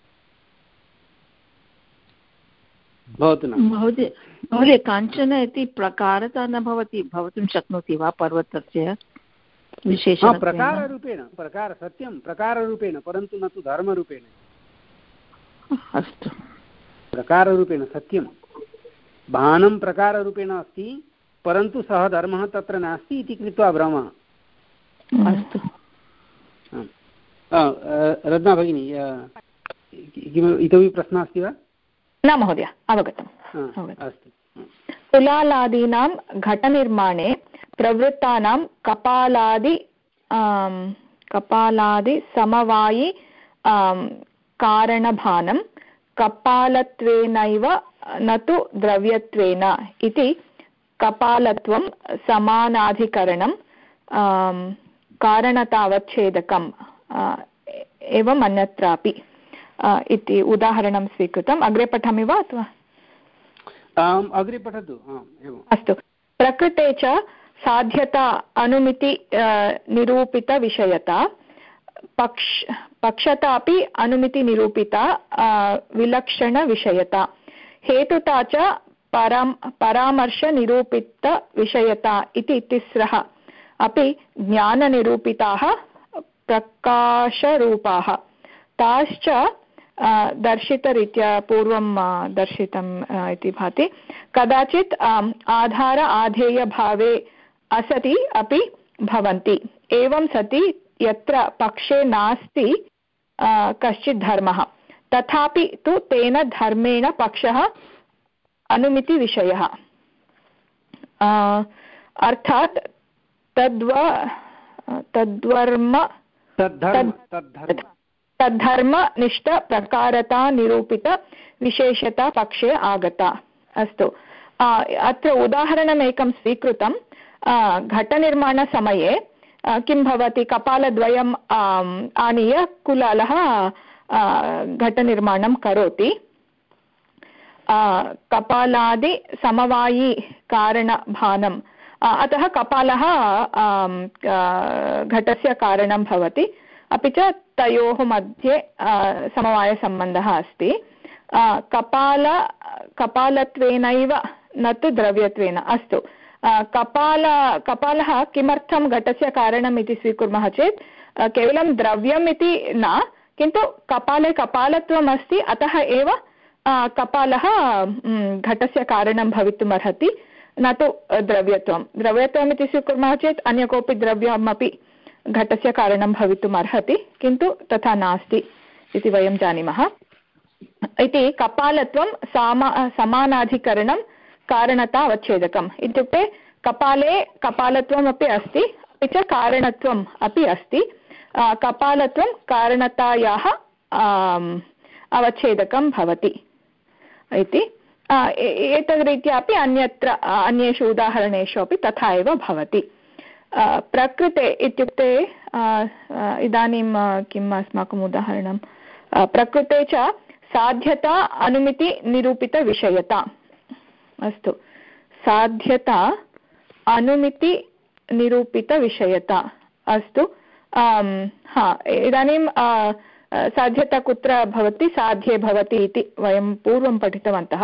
भवतु न महोदय। महोदय, काञ्चन इति प्रकारता न भवति, भवितुं शक्नोति वा पर्वतस्य विशेषण? प्रकाररूपेण, प्रकार सत्यं प्रकाररूपेण, परन्तु न तु धर्मरूपेण। अस्तु, प्रकाररूपेण सत्यं। बाणं प्रकाररूपेण अस्ति, परन्तु सः धर्मः तत्र नास्ति इति कृत्वा भ्रमः। अस्तु। रत्ना भगिनी, किम् इतोपि प्रश्नः अस्ति वा? न महोदय, अवगतम्। अस्तु। कुलालादीनां घटनिर्माणे प्रवृत्तानां कपालादि कपालादि समवायि कारणभानं कपालत्वेनैव न तु द्रव्यत्वेन इति कपालत्वं समानाधिकरणं कारणतावच्छेदकम् एवम् अन्यत्रापि इति उदाहरणं स्वीकृतम्। अग्रे पठामि वा अथवा? अग्रे पठतु। अस्तु। प्रकृते च साध्यता अनुमिति निरूपितविषयता, पक्ष पक्षता अपि अनुमितिनिरूपिता विलक्षणविषयता, हेतुता च पराम परामर्शनिरूपितविषयता इति तिस्रः अपि ज्ञाननिरूपिताः प्रकाशरूपाः। ताश्च दर्शितरीत्या पूर्वं दर्शितम् इति भाति। कदाचित् आधार आधेयभावे असति अपि भवन्ति। एवं सति यत्र पक्षे नास्ति कश्चित् धर्मः, तथापि तु तेन धर्मेण पक्षः अनुमितिविषयः। अर्थात् तद्व तद्वर्म तद्धर्मनिष्ठप्रकारता निरूपितविशेषता पक्षे आगता। अस्तु। अत्र उदाहरणमेकं स्वीकृतं। घटनिर्माणसमये किं भवति, कपालद्वयम् आनीय कुलालः घटनिर्माणं करोति। कपालादि समवायि कारणभानम्, अतः कपालः घटस्य कारणं भवति, अपि च तयोः मध्ये समवायसम्बन्धः अस्ति। कपाल कपालत्वेनैव न तु द्रव्यत्वेन। अस्तु। कपाल कपालः किमर्थं घटस्य कारणम् इति स्वीकुर्मः चेत् केवलं द्रव्यम् इति न, किन्तु कपाले कपालत्वम् अस्ति, अतः एव कपालः घटस्य कारणं भवितुम् अर्हति, न तु द्रव्यत्वं। द्रव्यत्वम् इति स्वीकुर्मः चेत् अन्य कोऽपि द्रव्यमपि घटस्य कारणं भवितुम् अर्हति, किन्तु तथा नास्ति इति वयं जानीमः। इति कपालत्वं सामा समानाधिकरणं कारणतावच्छेदकम् इत्युक्ते कपाले कपालत्वमपि अस्ति, अपि च कारणत्वम् अपि अस्ति। कपालत्वं कारणतायाः अवच्छेदकं भवति इति। एतद्रीत्या अपि अन्यत्र अन्येषु उदाहरणेषु अपि तथा एव भवति। प्रकृते इत्युक्ते इदानीं किम् अस्माकम् उदाहरणं, प्रकृते च साध्यता अनुमितिनिरूपितविषयता। अस्तु। साध्यता अनुमितिनिरूपितविषयता। अस्तु। हा, इदानीं साध्यता कुत्र भवति, साध्ये भवति इति वयं पूर्वं पठितवन्तः।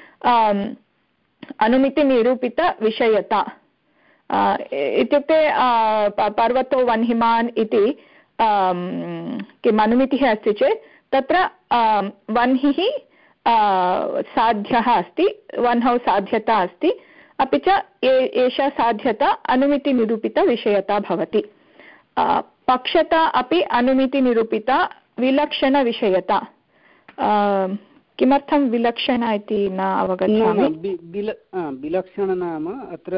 अनुमितिनिरूपितविषयता इत्युक्ते पर्वतो वह्निमान् इति किम् अनुमितिः अस्ति चेत् तत्र वह्निः साध्यः अस्ति, वह्नौ साध्यता अस्ति, अपि च एषा साध्यता अनुमितिनिरूपितविषयता भवति। पक्षता अपि अनुमितिनिरूपिता विलक्षणविषयता। किमर्थं विलक्षण इति न अवगच्छामि। विलक्षण नाम अत्र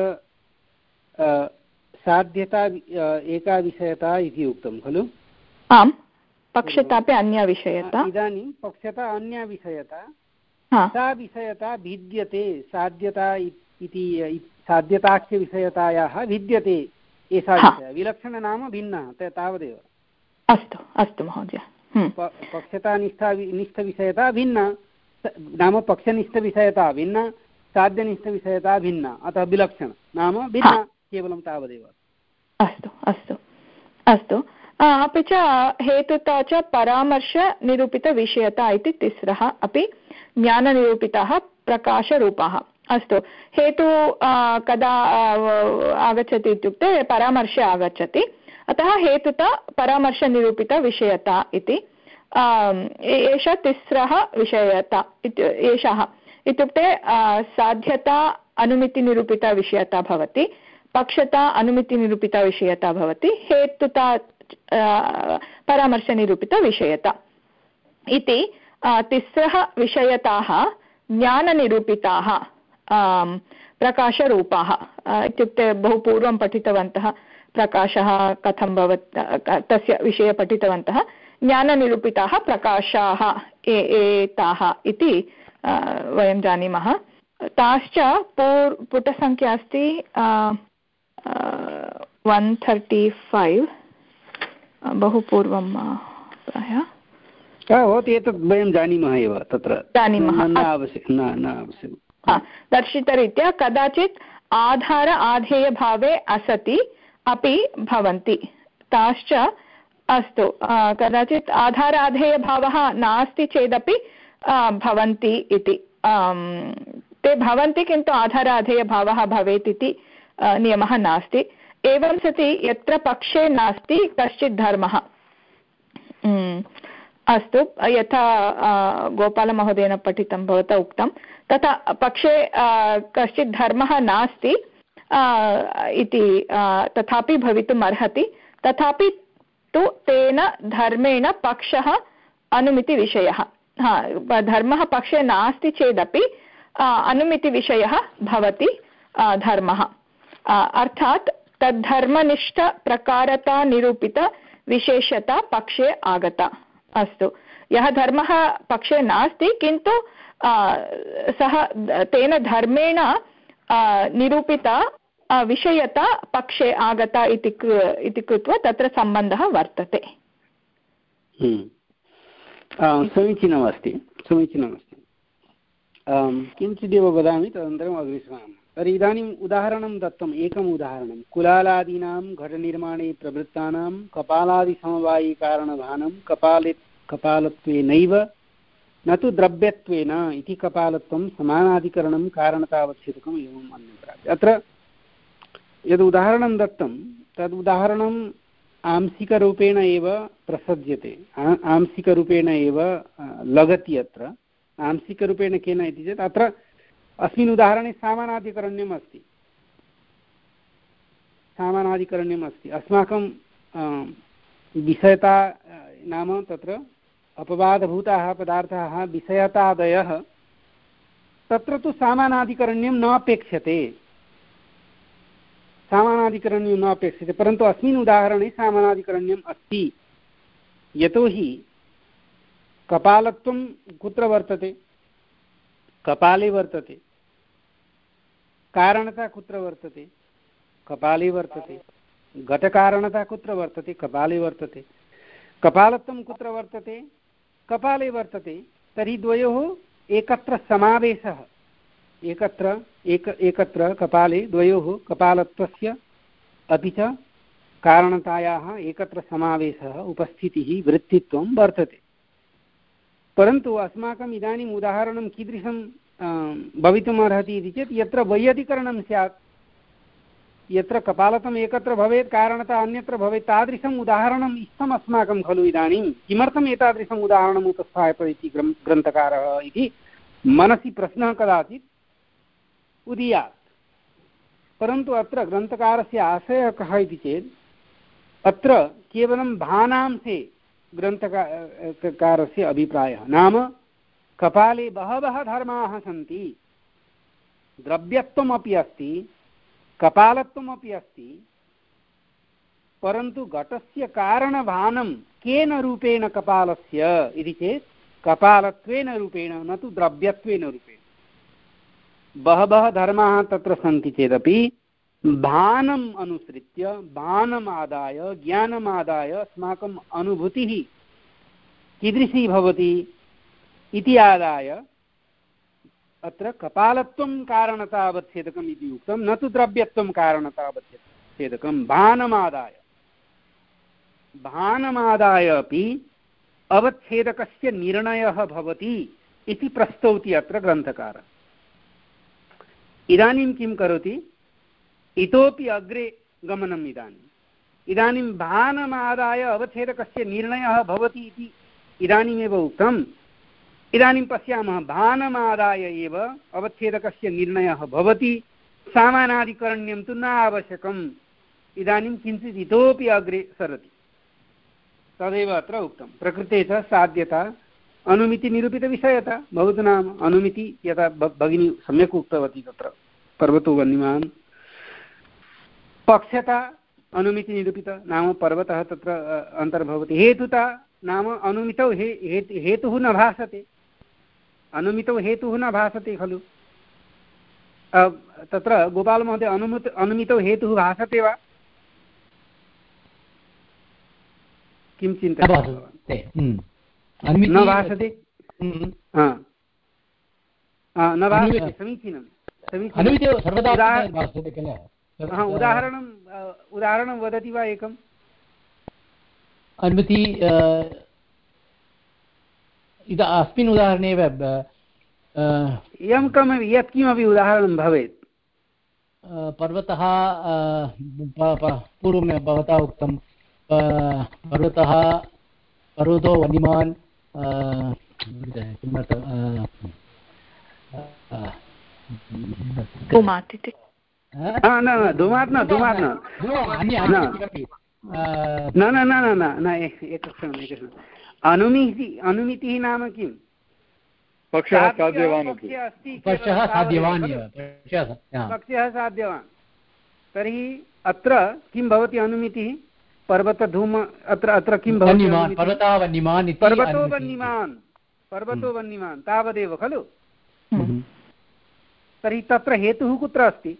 साध्यता एका विषयता इति उक्तं खलु? आम्, पक्षतापि अन्या विषयता। इदानीं पक्षता अन्या विषयता, सा विषयता भिद्यते साध्यता इति साध्यताख्यविषयतायाः भिद्यते एषा विषयः। विलक्षण नाम भिन्नः तावदेव। अस्तु अस्तु महोदय। पक्षतानिष्ठा निष्ठविषयता भिन्ना नाम पक्षनिष्ठविषयता भिन्ना साध्यनिष्ठविषयता भिन्ना अतः विलक्षण नाम भिन्ना केवलं तावदेव। अस्तु अस्तु अस्तु अपि च हेतुता च परामर्शनिरूपितविषयता इति तिस्रः अपि ज्ञाननिरूपिताः प्रकाशरूपाः। अस्तु हेतु कदा आगच्छति इत्युक्ते परामर्शे आगच्छति, अतः हेतुता परामर्शनिरूपितविषयता इति एषा तिस्रः विषयता एषः इत्युक्ते साध्यता अनुमितिनिरूपितविषयता भवति, पक्षता अनुमितिनिरूपितविषयता भवति, हेतुता परामर्शनिरूपितविषयता इति तिस्रः विषयताः ज्ञाननिरूपिताः प्रकाशरूपाः। इत्युक्ते बहु पूर्वं पठितवन्तः प्रकाशः कथं भवत् तस्य विषये पठितवन्तः। ज्ञाननिरूपिताः प्रकाशाः एताः इति वयं जानीमः। ताश्च पूर् पुटसङ्ख्या अस्ति वन् थर्टि फैव्, बहु पूर्वं प्रायः भवति एतत् वयं जानीमः एव तत्र जानीमः न आवश्यकं न आवश्यकं। दर्शितरीत्या कदाचित् आधार आधेयभावे असति अपि भवन्ति ताश्च। अस्तु कदाचित् आधार आधेयभावः नास्ति चेदपि भवन्ति इति ते भवन्ति, किन्तु आधार आधेयभावः भवेत् इति नियमः नास्ति। एवं सति यत्र पक्षे नास्ति कश्चित् धर्मः। अस्तु यथा गोपालमहोदयेन पठितं भवता उक्तं तथा पक्षे कश्चित् धर्मः नास्ति इति तथापि भवितुम् अर्हति, तथापि तु तेन धर्मेण पक्षः अनुमितिविषयः। हा धर्मः पक्षे नास्ति चेदपि अनुमितिविषयः भवति धर्मः, अर्थात् तद्धर्मनिष्ठप्रकारता निरूपितविशेषता पक्षे आगता। अस्तु यः धर्मः पक्षे नास्ति किन्तु सः तेन धर्मेण निरूपिता विषयता पक्षे आगता इति कृत्वा तत्र सम्बन्धः वर्तते। समीचीनमस्ति समीचीनमस्ति किञ्चिदेव वदामि तदनन्तरम् अग्रे सरामः। तर्हि इदानीम् उदाहरणं दत्तम्, एकम् उदाहरणं कुलालादीनां घटनिर्माणे प्रवृत्तानां कपालादिसमवायिकारणभानं कपाले कपालत्वेनैव न तु द्रव्यत्वेन इति कपालत्वं समानाधिकरणं कारणतावच्छेदकम् एवम् अन्यत्र। अत्र यद् उदाहरणं दत्तं तद् उदाहरणम् आंशिकरूपेण एव प्रसज्यते, आंशिकरूपेण एव लगति। अत्र आंशिकरूपेण केन इति चेत् अत्र अस्मिन् उदाहरणे सामानाधिकरण्यम् अस्ति सामानाधिकरण्यम् अस्ति अस्माकं विषयता नाम तत्र अपवादभूताः पदार्थाः विषयतादयः तत्र तु सामानाधिकरण्यं न अपेक्षते सामानाधिकरण्यं न अपेक्षते परन्तु अस्मिन् उदाहरणे सामानाधिकरण्यम् अस्ति। यतोहि कपालत्वं कुत्र वर्तते? कपाले वर्तते। कारणता कुत्र वर्तते? कपाले वर्तते। घटकारणता कुत्र वर्तते? कपाले वर्तते। कपालत्वं कुत्र वर्तते? कपाले वर्तते। तर्हि द्वयोः एकत्र समावेशः एकत्र एक एकत्र कपाले द्वयोः कपालत्वस्य अपि च कारणतायाः एकत्र समावेशः उपस्थितिः वृत्तित्वं वर्तते। परन्तु अस्माकम् इदानीम् उदाहरणं कीदृशं भवितुम् अर्हति इति चेत् यत्र वैयधिकरणं स्यात्, यत्र कपालतम् एकत्र भवेत् कारणता अन्यत्र भवेत्, तादृशम् उदाहरणम् इष्टम् अस्माकं खलु। इदानीं किमर्थम् एतादृशम् उदाहरणम् उपस्थापयति ग्रन्थकारः इति मनसि प्रश्नः कदाचित् उदीयात्। परन्तु अत्र ग्रन्थकारस्य आशयः कः इति चेत् अत्र केवलं भानांशे ग्रन्थकारस्य अभिप्रायः, नाम कपाले बहवः धर्माः सन्ति, द्रव्यत्वमपि अस्ति, कपालत्वमपि अस्ति, परन्तु घटस्य कारणभानं केन रूपेण कपालस्य इति चेत् कपालत्वेन रूपेण, न तु द्रव्यत्वेन रूपेण। बहवः धर्माः तत्र सन्ति चेदपि भानम् अनुसृत्य भानम् आदाय ज्ञानम् आदाय अस्माकम् अनुभूतिः कीदृशी भवति इति आदाय अत्र कपालत्वं कारणतावच्छेदकम् इति उक्तं, न तु द्रव्यत्वं कारणतावच्छेदकं। भानमादाय भानमादाय अपि अवच्छेदकस्य निर्णयः भवति इति प्रस्तौति अत्र ग्रन्थकारः। इदानीं किं करोति, इतोपि अग्रे गमनम्। इदानीम् इदानीं भानमादाय अवच्छेदकस्य निर्णयः भवति इति इदानीमेव उक्तम्। इदानीं पश्यामः, भानमादाय एव अवच्छेदकस्य निर्णयः भवति, सामानाधिकरण्यं तु न आवश्यकम्। इदानीं किञ्चित् इतोपि अग्रे सरति, तदेव अत्र उक्तं। प्रकृते च साध्यता अनुमितिनिरूपितविषयता भवतु नाम अनुमिति, यथा भगिनी सम्यक् उक्तवती तत्र पर्वतो वह्निमान्। पक्षता अनुमितिनिरूपित नाम पर्वतः तत्र अन्तर्भवति। हेतुता नाम अनुमितौ हे हेतुः न भासते, अनुमितौ हेतुः न भासते खलु। तत्र गोपालमहोदय, अनुमित अनुमितौ हेतुः भासते वा? किं चिन्तयति? न भासते, न भासते। समीचीनं समीचीनं। उदाहरणं उदाहरणं वदति वा एकम्? अनुमति इद अस्मिन् उदाहरणे एव यं कमपि यत्किमपि उदाहरणं भवेत्। पर्वतः पूर्वं भवता उक्तं, पर्वतः पर्वतो वह्निमान् धूमात् इति न न धूमात् न धूमात् न न न न न न एकक्षणम् एकक्षणम् अनुमिति अनुमितिः नाम किं? पक्षः साध्यवान् पक्षः साध्यवान् पक्षः साध्यवान्। तर्हि अत्र किं भवति अनुमितिः? पर्वतधूम अत्र अत्र किं भवति? पर्वतो वह्निमान् पर्वतो वह्निमान् पर्वतो वह्निमान् तावदेव खलु। तर्हि तत्र हेतुः कुत्र अस्ति?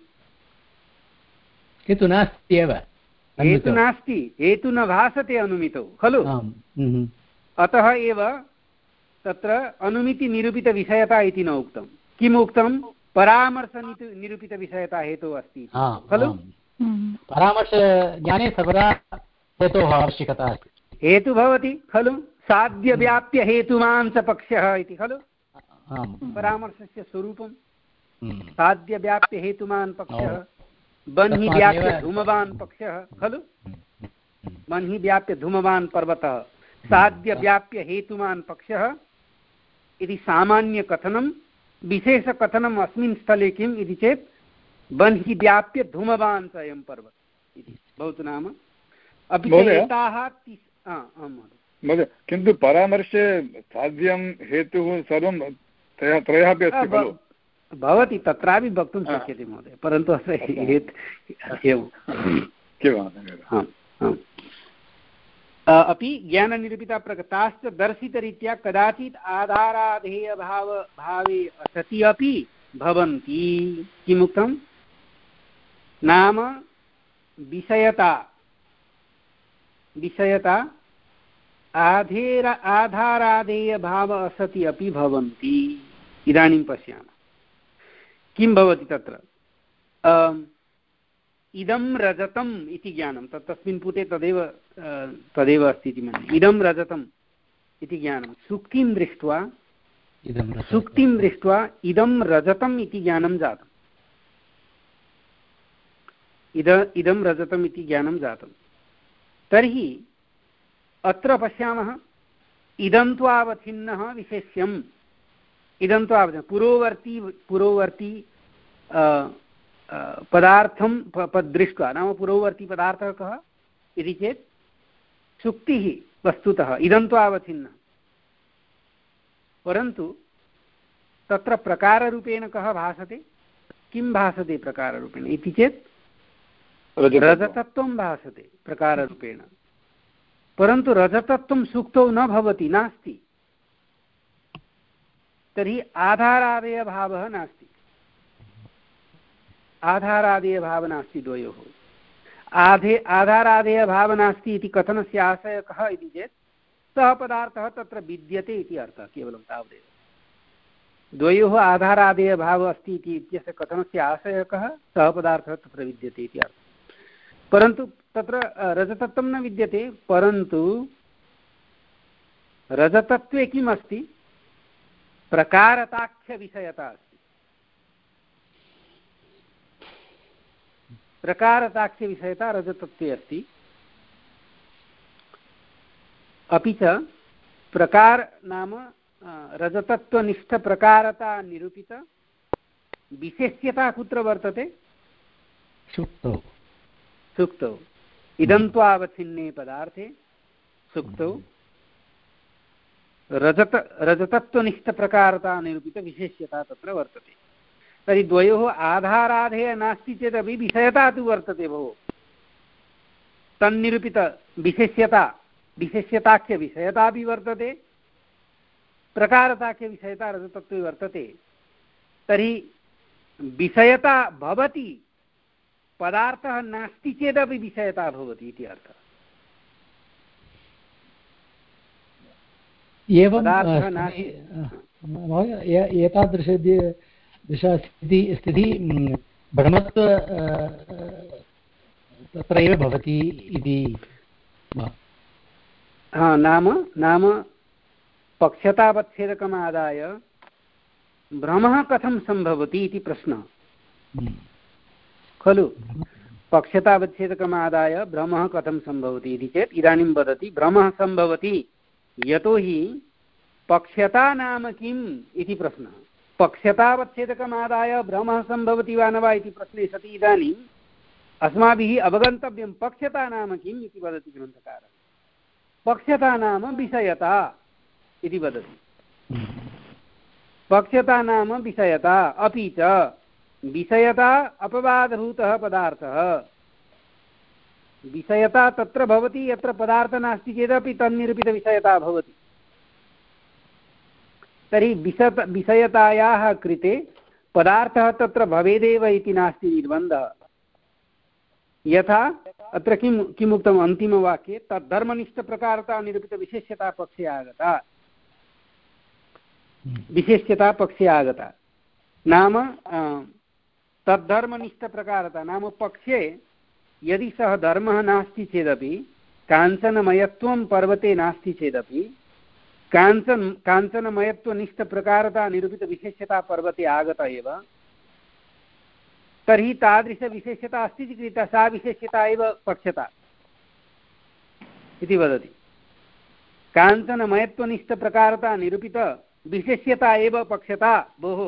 हेतु नास्ति एव, हेतु नास्ति, हेतु न भासते अनुमितौ खलु। अतः एव तत्र अनुमितिनिरूपितविषयता इति न उक्तं। किम् उक्तं? परामर्शनिरूपितविषयता हेतुः अस्ति खलु। परामर्शज्ञाने सर्वदा हेतोः आवश्यकता अस्ति। हेतु भवति खलु, साध्यव्याप्य हेतुमान् च पक्षः इति खलु परामर्शस्य स्वरूपं। साध्यव्याप्य हेतुमान् पक्षः, बन्हि व्याप्य धूमवान् पक्षः खलु। बन्हि व्याप्य धूमवान् पर्वतः, साध्य व्याप्य हेतुमान् पक्षः इति सामान्यकथनं। विशेषकथनम् अस्मिन् स्थले किम् इति चेत् बन्हि व्याप्य धूमवान् च अयं पर्वतः इति भवतु नाम। अपि च एताः महोदय, किन्तु परामर्शे साध्यं हेतुः सर्वं त्रयः त्रयः अपि अस्ति खलु। भवति, तत्रापि वक्तुं शक्यते महोदय, परन्तु अत्र एवं अपि ज्ञाननिरूपिता प्रकृताश्च दर्शितरीत्या कदाचित् आधाराधेयभाव भावे सति अपि भवन्ति। किमुक्तं? नाम विषयता विषयता आधेर आधाराधेयभाव असति अपि भवन्ति। इदानीं पश्यामः किं भवति तत्र। इदं रजतम् इति ज्ञानं, तत् तस्मिन् पुटे तदेव तदेव अस्ति इति मन्ये। इदं रजतम् इति ज्ञानं सुक्तिं दृष्ट्वा सुक्तिं दृष्ट्वा इदं रजतम् इति ज्ञानं जातम्। इद इदं रजतम् इति ज्ञानं जातं। तर्हि अत्र पश्यामः, इदं त्वावच्छिन्नः विशेष्यम्। इदं त्वावच्छिन्नः पुरोवर्ती पुरोवर्ती पदार्थं दृष्ट्वा, नाम पुरोवर्ती पदार्थः कः इति चेत् सुक्तिः वस्तुतः इदं त्वावच्छिन्नः। परन्तु तत्र प्रकाररूपेण कः भासते? किं भासते प्रकाररूपेण इति चेत् रजतत्वं भासते प्रकाररूपेण। परन्तु रजतत्वं सुक्तौ न भवति, नास्ति। तर्हि आधारादयभावः नास्ति। आधारादेयभावः नास्ति द्वयोः। आधे आधारादेयभावः नास्ति इति कथनस्य आशयः कः इति चेत् सः पदार्थः तत्र विद्यते इति अर्थः, केवलं तावदेव। द्वयोः आधारादेयभावः अस्ति इति इत्यस्य कथनस्य आशयः कः, सः पदार्थः तत्र विद्यते इति अर्थः। परन्तु तत्र रजतत्वं न विद्यते, परन्तु रजतत्वे किम् अस्ति, प्रकारताख्यविषयता अस्ति। प्रकारताख्यविषयता रजतत्वे अस्ति। अपि च प्रकार नाम रजतत्वनिष्ठप्रकारता निरूपित विशेष्यता कुत्र वर्तते, सुक्तौ। सुक्तौ। इदं त्वावच्छिन्ने पदार्थे सुक्तौ रजत रजतत्वनिष्ठप्रकारता निरूपितविशेष्यता तत्र वर्तते। तर्हि द्वयोः आधाराधेय नास्ति चेदपि विषयता तु वर्तते भोः। तन्निरूपितविशेष्यता विशेष्यताख्यविषयता अपि वर्तते, प्रकारताख्यविषयता रजतत्वे वर्तते। तर्हि विषयता भवति, पदार्थः नास्ति चेदपि विषयता भवति इति अर्थः। एवं एतादृश स्थितिः स्थितिः भ्रमत्व तत्र एव भवति इति। हा, नाम नाम पक्षतावच्छेदकमादाय भ्रमः कथं सम्भवति इति प्रश्नः खलु। पक्षतावच्छेदकमादाय भ्रमः कथं सम्भवति इति चेत् इदानीं वदति भ्रमः सम्भवति यतोहि पक्षता नाम किम् इति प्रश्नः। पक्षतावच्छेदकमादाय भ्रमः सम्भवति वा न वा इति प्रश्ने सति इदानीम् अस्माभिः अवगन्तव्यं पक्षता नाम किम् इति वदति ग्रन्थकारः। पक्षता नाम विषयता इति वदति। पक्षता नाम विषयता, अपि च विषयता अपवादभूतः पदार्थः। विषयता तत्र भवति यत्र पदार्थः नास्ति चेदपि तन्निरूपितविषयता भवति। तर्हि विषत विषयतायाः कृते पदार्थः तत्र भवेदेव इति नास्ति निर्बन्धः। यथा अत्र किं किमुक्तम् अन्तिमवाक्ये, तद्धर्मनिष्ठप्रकारता निरूपितविशेष्यता पक्षे आगता। विशेष्यता पक्षे आगता नाम तद्धर्मनिष्ठप्रकारता नाम पक्षे यदि सः धर्मः नास्ति चेदपि, काञ्चनमयत्वं पर्वते नास्ति चेदपि, काञ्चन काञ्चनमयत्वनिष्ठप्रकारता निरूपितविशेष्यता पर्वते आगता एव, तर्हि तादृशविशेष्यता अस्ति चेत् सा विशेष्यता एव पक्षता इति वदति। काञ्चनमयत्वनिष्ठप्रकारता निरूपितविशेष्यता एव पक्षता भोः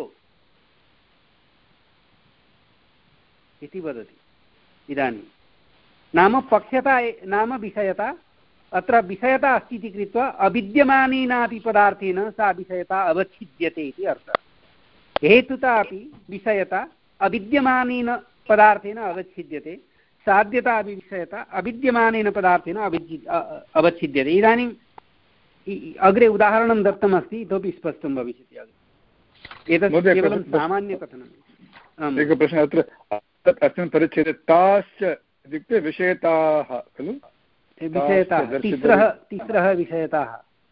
इति वदति। इदानीं नाम पक्षता नाम विषयता, अत्र विषयता अस्ति इति कृत्वा अविद्यमानेनापि पदार्थेन सा विषयता अवच्छिद्यते इति अर्थः। हेतुता अपि विषयता अविद्यमानेन पदार्थेन अवच्छिद्यते, साध्यता अपि विषयता अविद्यमानेन पदार्थेन अविद्य अवच्छिद्यते। इदानीम् अग्रे उदाहरणं दत्तमस्ति, इतोपि स्पष्टं भविष्यति अग्रे। एतत् केवलं सामान्यकथनम्। एकः प्रश्नः अत्र अस्मिन् परिच्छेदे ताश्च इत्युक्ते विषयताः खलु। विषयताः तिस्रः तिस्रः विषयताः।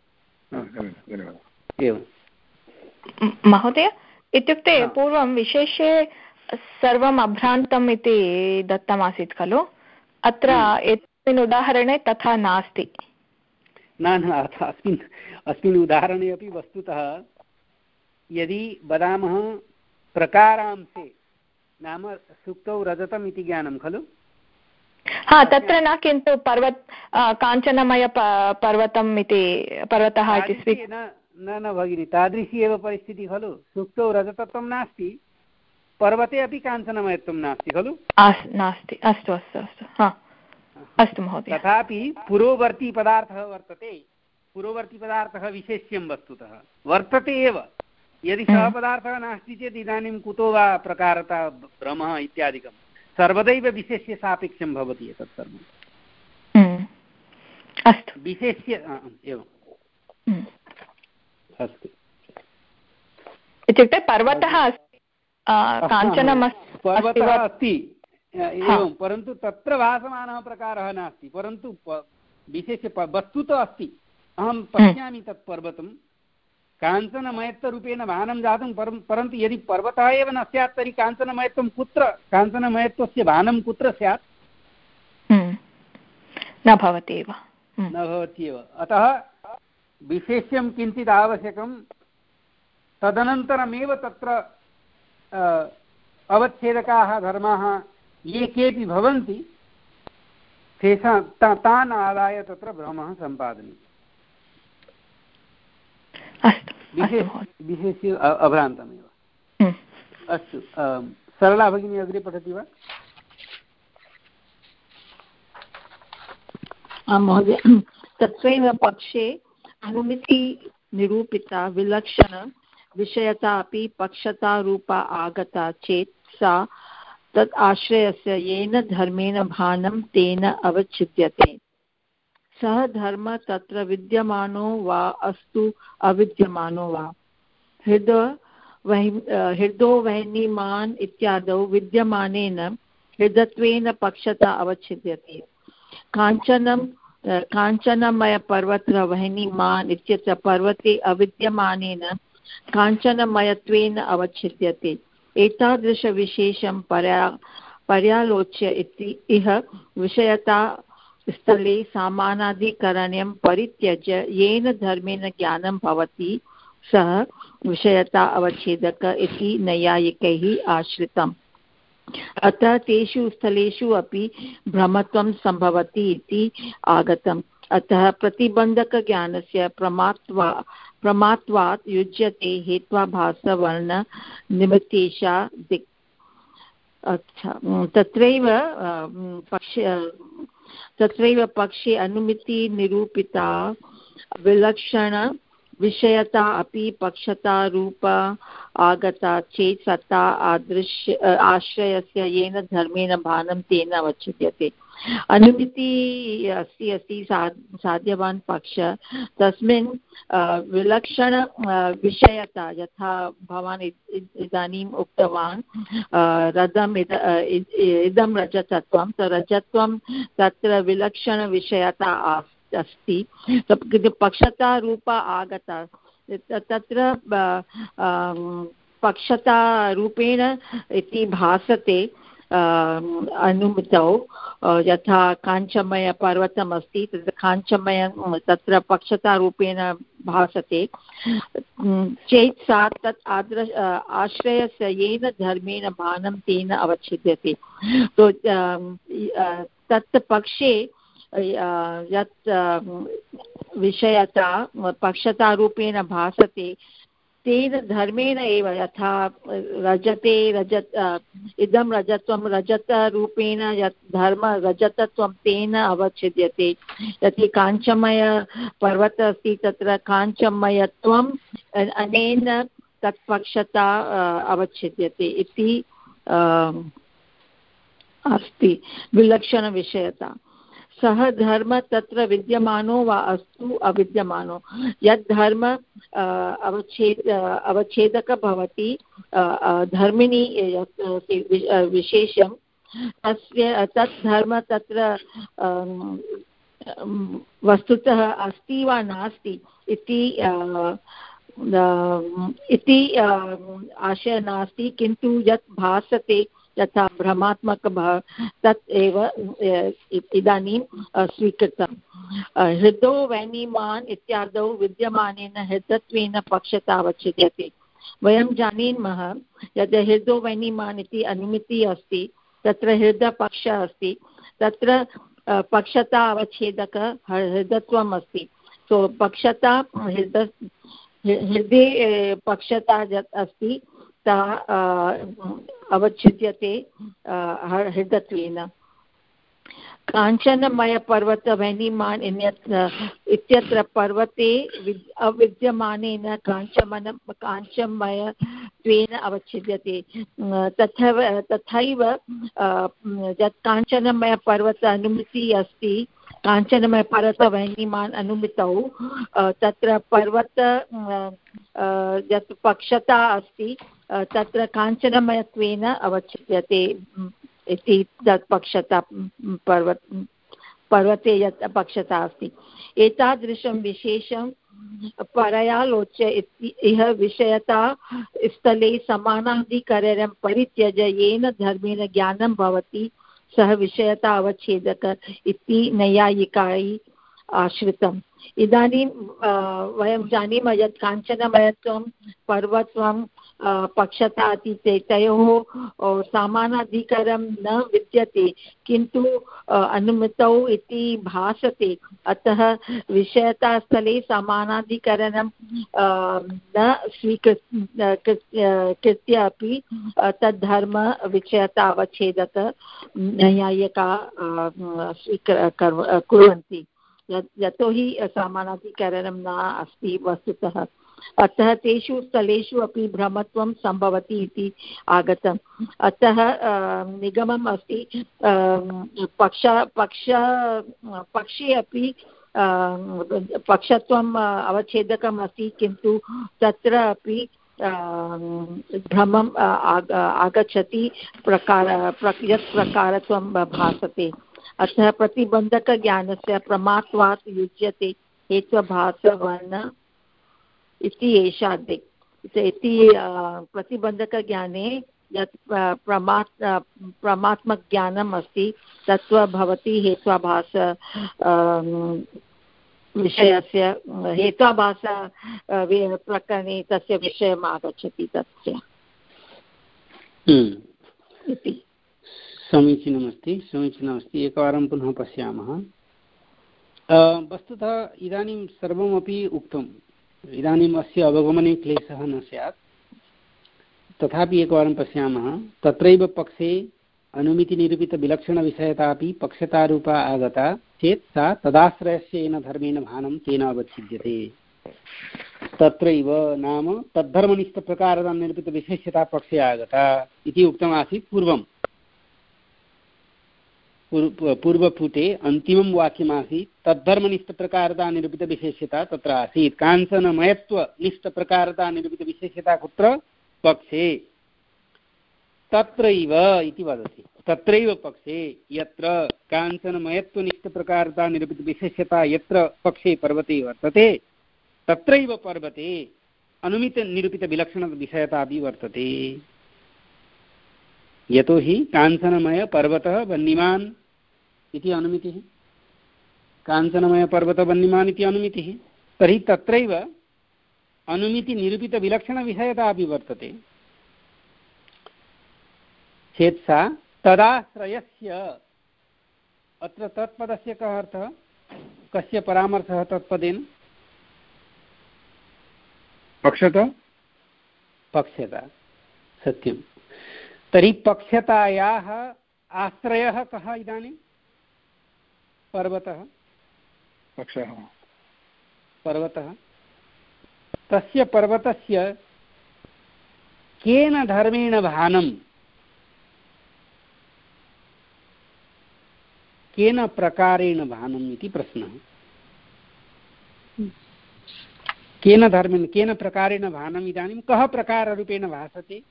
एवं महोदय, इत्युक्ते पूर्वं विशेषे सर्वम् अभ्रान्तम् इति दत्तमासीत् खलु, अत्र एतस्मिन् उदाहरणे तथा नास्ति। न न अस्मिन् अस्मिन् उदाहरणे अपि वस्तुतः यदि वदामः प्रकारांशे नाम सुक्तौ रजतम् इति ज्ञानं खलु। हा, तत्र न, किन्तु पर्वत काञ्चनमय पर्वतम् इति पर्वतः इति स्वी न न भगिनि, तादृशी एव परिस्थितिः खलु। सुक्तौ रजतत्वं नास्ति, पर्वते अपि काञ्चनमयत्वं नास्ति खलु। नास्ति। अस्तु अस्तु अस्तु हा अस्तु महोदय। तथापि पुरोवर्ती पदार्थः वर्तते। पुरोवर्ती पदार्थः विशेष्यं वस्तुतः वर्तते एव। यदि सः पदार्थः नास्ति चेत् इदानीं कुतो वा प्रकारता भ्रमः इत्यादिकं सर्वदैव विशेष्य सापेक्षं भवति एतत् सर्वम्। अस्तु, विशेष्य एवम् अस्तु। इत्युक्ते पर्वतः काञ्चनम् पर्वतः अस्ति एवं, परन्तु तत्र भासमानः प्रकारः नास्ति, परन्तु विशेष्य वस्तु तु अस्ति। अहं पश्यामि तत् पर्वतं काञ्चनमयत्वरूपेण भानं जातं, परं परन्तु यदि पर्वतः एव न स्यात् तर्हि काञ्चनमयत्वं कुत्र, काञ्चनमयत्वस्य भानं कुत्र स्यात्? न भवति एव, न भवति एव। अतः विशेष्यं किञ्चित् आवश्यकं, तदनन्तरमेव तत्र अवच्छेदकाः धर्माः ये केपि भवन्ति तेषां तान् आदाय तत्र भ्रमः सम्पादनीयः। अस्तु, विशेष्य अभ्रान्तमेव। अस्तु, सरला भगिनी अग्रे पठति वा? आं महोदय, तत्रैव पक्षे अनुमिति निरूपिता विलक्षण विषयता अपि पक्षतारूपा आगता चेत् सा तत् आश्रयस्य येन धर्मेण भानं तेन अवच्छिद्यते। सः धर्म तत्र विद्यमानो वा अस्तु अविद्यमानो वा। हृद वहि हृदो वह्निमान् इत्यादौ विद्यमानेन हृदत्वेन पक्षता अवच्छिद्यते। काञ्चनं काञ्चनमयपर्वतः वह्निमान् इत्यत्र पर्वते अविद्यमानेन काञ्चनमयत्वेन अवच्छिद्यते। एतादृशविशेषं पर्या पर्यालोच्य इति इह विषयता स्थले सामानाधिकरण्यं परित्यज्य येन धर्मेण ज्ञानं भवति सः विषयता अवच्छेदक इति नैयायिकैः आश्रितम्। अतः तेषु स्थलेषु अपि भ्रमत्वं सम्भवति इति आगतम्। अतः प्रतिबन्धकज्ञानस्य प्रमात्वा प्रमात्वात् युज्यते हेत्वाभासवर्ण निमित्तेषा दिक्। अच्छा, तत्रैव पक्ष तत्रैव पक्षे अनुमिति निरूपिता विलक्षण विषयता अपि पक्षता रूपा आगता चेत् सत्ता आदृश्य आश्रयस्य येन धर्मेण भानं तेन अवच्छिद्यते। अनुमिति अस्ति अस्ति साध्यवान् पक्ष, तस्मिन् विलक्षण विषयता यथा भवान् इदानीम् उक्तवान् रजम् इदं रजतत्वं, रजत्वं तत्र विलक्षणविषयता अस्ति, पक्षता रूपा आगता। तत्र पक्षता रूपेण इति भासते अनुमितौ। यथा काञ्चमयपर्वतम् अस्ति, तत्र काञ्चमय तत्र पक्षतारूपेण भासते चेत् सा तत् आद्र आश्रयस्य येन धर्मेण भानं तेन अवच्छिद्यते। तो तत् पक्षे यत् विषयता पक्षतारूपेण भासते तेन धर्मेण एव, यथा रजते रजत इदं रजत्वं रजतरूपेण यत् धर्म रजतत्वं तेन अवच्छिद्यते। यदि काञ्चमय पर्वतः अस्ति तत्र काञ्चमयत्वम् अनेन तत्पक्षता अवच्छिद्यते इति अस्ति विलक्षणविषयता। सः धर्म तत्र विद्यमानो वा अस्तु अविद्यमानो। यद् धर्म अवच्छेद अवच्छेदक भवति धर्मिणी विशेषं, तस्य तत् धर्म तत्र वस्तुतः अस्ति वा नास्ति इति इति आशय नास्ति, किन्तु यत् भासते यथा भ्रमात्मक तत् एव इदानीं स्वीकृतं। हृदो वह्निमान् इत्यादौ विद्यमानेन हृदत्वेन पक्षता अवच्छिद्यते। वयं जानीमः यद् हृदो वह्निमान् इति अनुमितिः अस्ति, तत्र हृदपक्षः अस्ति, तत्र पक्षता अवच्छेदक हृदत्वम् अस्ति। सो पक्षता हृद हृदये पक्षता यत् अस्ति ता अवच्छिद्यते हृदत्वेन। काञ्चनमयपर्वतवह्निमान् इत्यत्र पर्वते अविद्यमानेन काञ्चमन काञ्चमयत्वेन अवच्छिद्यते। तथैव तथैव यत् काञ्चनमयपर्वत अनुमितिः अस्ति, काञ्चनमयपर्वतवह्निमान् अनुमितौ तत्र पर्वत यत् पक्षता अस्ति तत्र काञ्चनमयत्वेन अवचित्यते इति तत् पक्षता पर्वत पर्वते यत् पक्षता अस्ति। एतादृशं विशेषं परयालोच्य इह विषयता स्थले समानाधिकरणं परित्यज्य येन धर्मेण ज्ञानं भवति सः विषयता अवच्छेदक इति नैयायिकायै आश्रितम्। इदानीं वयं जानीमः यत् काञ्चनमयत्वं पर्वत्वं पक्षता इति ते तयोः समानाधिकरणं न विद्यते, किन्तु अनुमितौ इति भासते। अतः विषयतास्थले समानाधिकरणं न स्वीकृत्य अपि तद्धर्म विषयता अवच्छेदक नैयायिका स्वीकृ कुर्वन्ति, यतोहि समानाधिकरणं न अस्ति वस्तुतः। अतः तेषु स्थलेषु अपि भ्रमत्वं सम्भवति इति आगतम्। अतः निगमम् अस्ति पक्ष पक्ष पक्षे अपि पक्षत्वम् अवच्छेदकम् अस्ति, किन्तु तत्र अपि भ्रमम् आगच्छति प्रकार यत् प्रकारत्वं भासते। अतः प्रतिबन्धकज्ञानस्य प्रमात्वात् युज्यते हेत्वाभासवर्ण इति एषा दिक् इति प्रतिबन्धकज्ञाने यत् प्रमा प्रमात्मज्ञानम् अस्ति तत्त्व भवति हेत्वाभास विषयस्य हेत्वाभास प्रकरणे तस्य विषयम् आगच्छति तस्य इति। समीचीनमस्ति समीचीनमस्ति एकवारं पुनः पश्यामः। वस्तुतः इदानीं सर्वमपि उक्तम्, इदानीम् अस्य अवगमने क्लेशः न स्यात्, तथापि एकवारं पश्यामः। तत्रैव पक्षे अनुमितिनिरूपितविलक्षणविषयतापि पक्षतारूपा आगता चेत् सा तदाश्रयस्य येन धर्मेण भानं तेन अवच्छिद्यते। तत्रैव नाम तद्धर्मनिष्ठप्रकारतां निरूपितविशेष्यता पक्षे आगता इति उक्तमासीत् पूर्वम्। पूर्वपुटे अन्तिमं वाक्यमासीत् तद्धर्मनिष्ठप्रकारता निरूपितविशेष्यता तत्र आसीत्। काञ्चनमयत्वनिष्ठप्रकारता निरूपितविशेष्यता कुत्र? पक्षे। तत्रैव इति वदति, तत्रैव पक्षे यत्र काञ्चनमयत्वनिष्ठप्रकारता निरूपितविशेष्यता यत्र पक्षे पर्वते वर्तते तत्रैव पर्वते अनुमितनिरूपितविलक्षणविषयता अपि वर्तते। यतोहि काञ्चनमय पर्वतः वह्निमान् इति अनुमितिः, काञ्चनमय पर्वतः वह्निमान् इति अनुमितिः, तर्हि तत्रैव अनुमितिनिरूपितविलक्षणविषयता अपि वर्तते चेत् सा तदाश्रयस्य, अत्र तत्पदस्य कः अर्थः, कस्य परामर्शः तत्पदेन? पक्षता पक्षता, सत्यं। तर्हि पक्षतायाः आश्रयः कः इदानीं? पर्वतः। पक्षः पर्वतः। तस्य पर्वतस्य केन धर्मेण भानं, केन प्रकारेण भानम् इति प्रश्नः। केन धर्मेण केन प्रकारेण भानम् इदानीं कः प्रकाररूपेण भासते?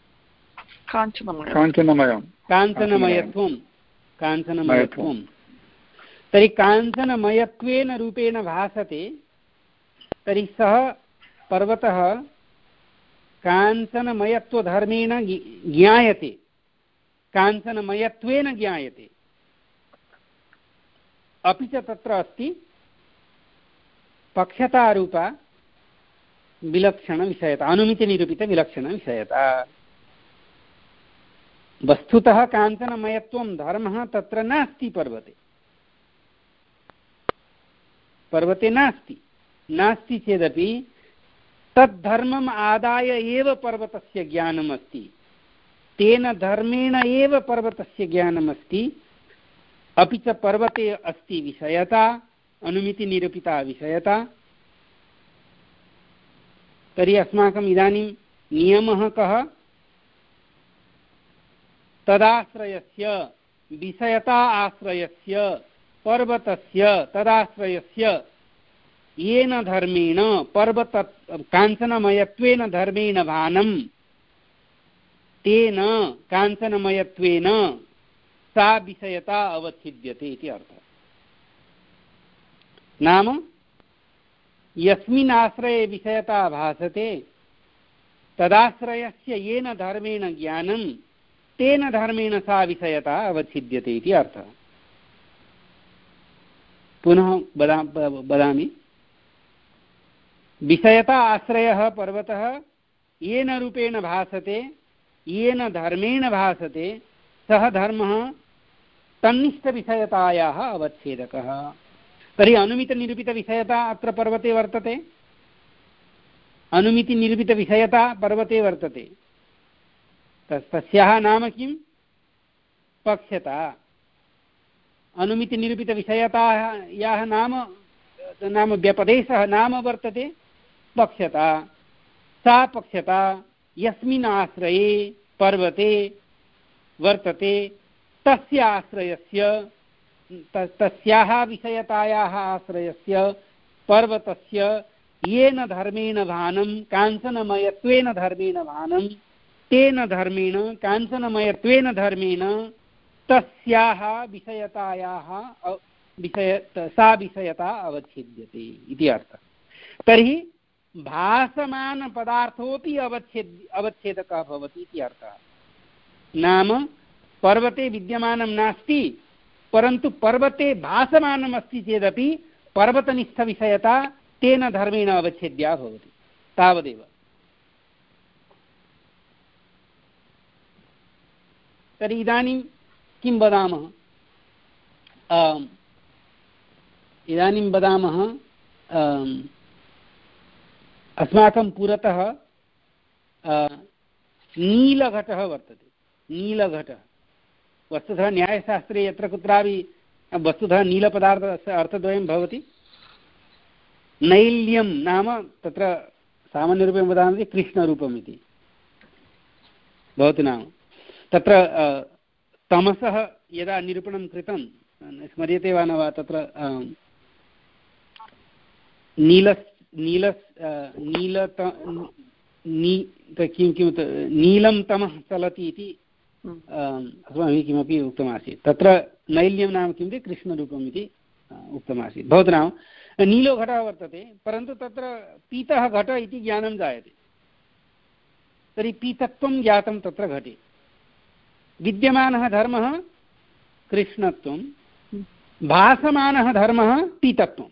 काञ्चनमयं काञ्चनमयत्वं काञ्चनमयत्वं तर्हि काञ्चनमयत्वेन रूपेण भासते। तर्हि सः पर्वतः काञ्चनमयत्वधर्मेण ज्ञायते, काञ्चनमयत्वेन ज्ञायते, अपि च तत्र अस्ति पक्षतारूपा विलक्षणविषयता, अनुमितिनिरूपितविलक्षणविषयता। वस्तुतः काञ्चनमयत्वं धर्मः तत्र नास्ति, पर्वते पर्वते नास्ति नास्ति चेदपि तद्धर्मम् आदाय एव पर्वतस्य ज्ञानम् अस्ति, तेन धर्मेण एव पर्वतस्य ज्ञानम् अस्ति, अपि च पर्वते अस्ति विषयता, अनुमितिनिरूपिता विषयता। तर्हि अस्माकम् इदानीं नियमः कः? तदाश्रयस्य, विषयता आश्रयस्य पर्वतस्य तदाश्रयस्य येन धर्मेण पर्वत काञ्चनमयत्वेन धर्मेण भानं तेन काञ्चनमयत्वेन सा विषयता अवच्छिद्यते इति अर्थः। नाम यस्मिन् आश्रये विषयता भासते तदाश्रयस्य येन धर्मेण ज्ञानं तेन धर्मेण सा विषयता अवच्छिद्यते इति अर्थः। पुनः वदामि, विषयता आश्रयः पर्वतः येन रूपेण भासते येन धर्मेण भासते सः धर्मः तन्निष्ठविषयतायाः अवच्छेदकः। तर्हि अनुमितनिरूपितविषयता अत्र पर्वते वर्तते, अनुमितिनिरूपितविषयता पर्वते वर्तते, तस्याः नाम किं? पक्ष्यता। अनुमितिनिरूपितविषयतायाः नाम नाम व्यपदेशः नाम वर्तते पक्ष्यता। सा पक्ष्यता यस्मिन् आश्रये पर्वते वर्तते तस्य आश्रयस्य तस्याः विषयतायाः आश्रयस्य पर्वतस्य येन धर्मेण भानं काञ्चनमयत्वेन धर्मेण भानं तेन धर्मेण काञ्चनमयत्वेन धर्मेण तस्याः विषयतायाः विषय सा विषयता अवच्छेद्यते इति अर्थः। तर्हि भासमानपदार्थोऽपि अवच्छेद अवच्छेदकः भवति इति अर्थः। नाम पर्वते विद्यमानं नास्ति परन्तु पर्वते भासमानम् अस्ति चेदपि पर्वतनिष्ठविषयता तेन धर्मेण अवच्छेद्या भवति, तावदेव। तर्हि इदानीं किं वदामः? इदानीं वदामः अस्माकं पुरतः नीलघटः वर्तते। नीलघटः वस्तुतः न्यायशास्त्रे यत्र कुत्रापि वस्तुतः नीलपदार्थस्य अर्थद्वयं भवति। नैल्यं नाम तत्र सामान्यरूपेण वदामि कृष्णरूपम् इति भवति। नाम तत्र तमसः यदा निरूपणं कृतं स्मर्यते वा न वा? तत्र नीलस् नीलस् नीलत नी किं किं नीलं तमः चलति इति अस्माभिः किमपि उक्तमासीत्। तत्र नैल्यं नाम किं इति कृष्णरूपम् इति उक्तमासीत्। भवतु नाम नीलो घटः वर्तते परन्तु तत्र पीतः घट इति ज्ञानं जायते। तर्हि पीतत्वं ज्ञातं तत्र घटे। विद्यमानः धर्मः कृष्णत्वं, भासमानः धर्मः पीतत्वं।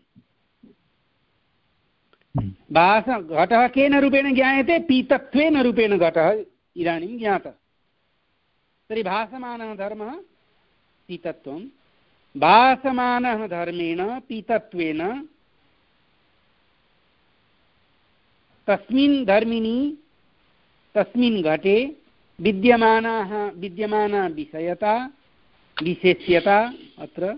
भास घटः केन रूपेण ज्ञायते? पीतत्वेन रूपेण घटः इदानीं ज्ञातः। तर्हि भासमानः धर्मः पीतत्वं, भासमानः धर्मेण पीतत्वेन तस्मिन् धर्मिणी तस्मिन् घटे विद्यमानाः विद्यमाना विषयता विशेष्यता अत्र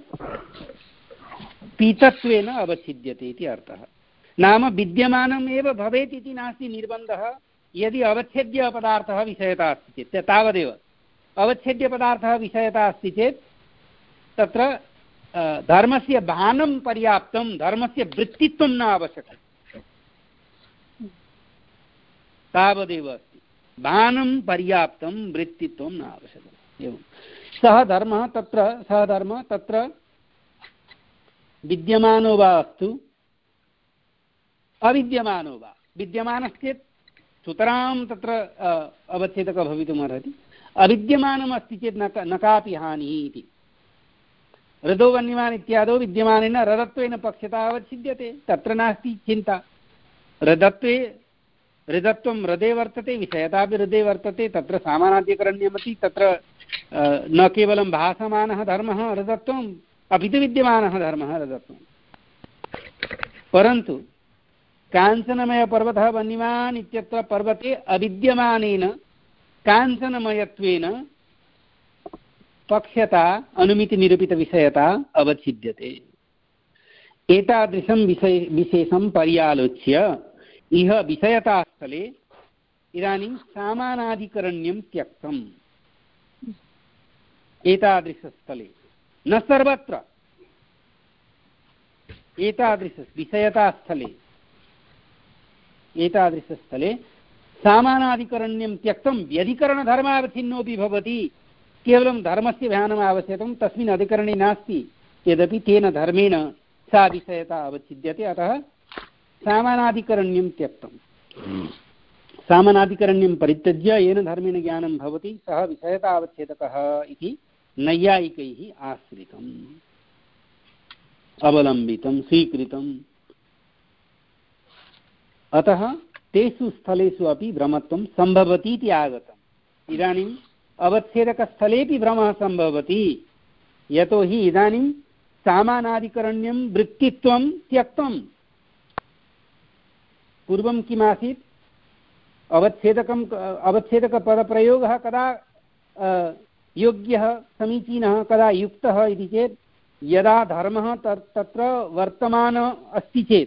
पीतत्वेन अवच्छिद्यते इति अर्थः। नाम विद्यमानम् एव भवेत् इति नास्ति निर्बन्धः। यदि अवच्छेद्य पदार्थः विषयता अस्ति चेत् तावदेव। अवच्छेद्य पदार्थः विषयता अस्ति चेत् तत्र धर्मस्य भानं पर्याप्तं, धर्मस्य वृत्तित्वं न आवश्यकं, तावदेव अस्ति। भानं पर्याप्तं, वृत्तित्वं न आवश्यकम्। एवं सः धर्मः तत्र सः धर्मः तत्र विद्यमानो वा अस्तु अविद्यमानो वा। विद्यमानश्चेत् सुतरां तत्र अवच्छेदकः भवितुमर्हति। अविद्यमानमस्ति चेत् न न कापि हानिः इति। हृदो वन्यमान् इत्यादौ विद्यमानेन हृदत्वेन पक्ष्यता अवच्छिद्यते, तत्र नास्ति चिन्ता। हृदत्वे हृदत्वं हृदे वर्तते, विषयतापि हृदे वर्तते। तत्र सामानाधिकरण्यमपि तत्र न केवलं भासमानः धर्मः हृदत्वम् अपि तु विद्यमानः धर्मः हृदत्वं। परन्तु काञ्चनमयपर्वतः वन्यमान् इत्यत्र पर्वते अविद्यमानेन काञ्चनमयत्वेन पक्ष्यता अनुमितिनिरूपितविषयता अवच्छिद्यते। एतादृशं विषय विशेषं पर्यालोच्य इह विषयतास्थले इदानीं सामानाधिकरण्यं त्यक्तम्। एतादृशस्थले न सर्वत्र, एतादृश विषयतास्थले एतादृशस्थले सामानाधिकरण्यं त्यक्तं व्यधिकरणधर्मावच्छिन्नोऽपि भवति केवलं धर्मस्य ध्यानम् आवश्यकं तस्मिन् अधिकरणे नास्ति यदपि तेन धर्मेण सा विषयता अवच्छिद्यते अतः सामानाधिकरण्यं त्यक्तं सामानाधिकरण्यं परित्यज्य येन धर्मेण ज्ञानं भवति सः विषयता अवच्छेदकः इति नैयायिकैः आश्रितम् अवलम्बितं स्वीकृतम् अतः तेषु स्थलेषु अपि भ्रमत्वं सम्भवति इति आगतम् इदानीम् अवच्छेदकस्थलेपि भ्रमः सम्भवति यतोहि इदानीं सामानाधिकरण्यं वृत्तित्वं त्यक्तं पूर्वं किमासीत् अवच्छेदकम् अवच्छेदकपदप्रयोगः कदा योग्यः समीचीनः कदा युक्तः इति चेत् यदा धर्मः तत्र वर्तमानः अस्ति चेत्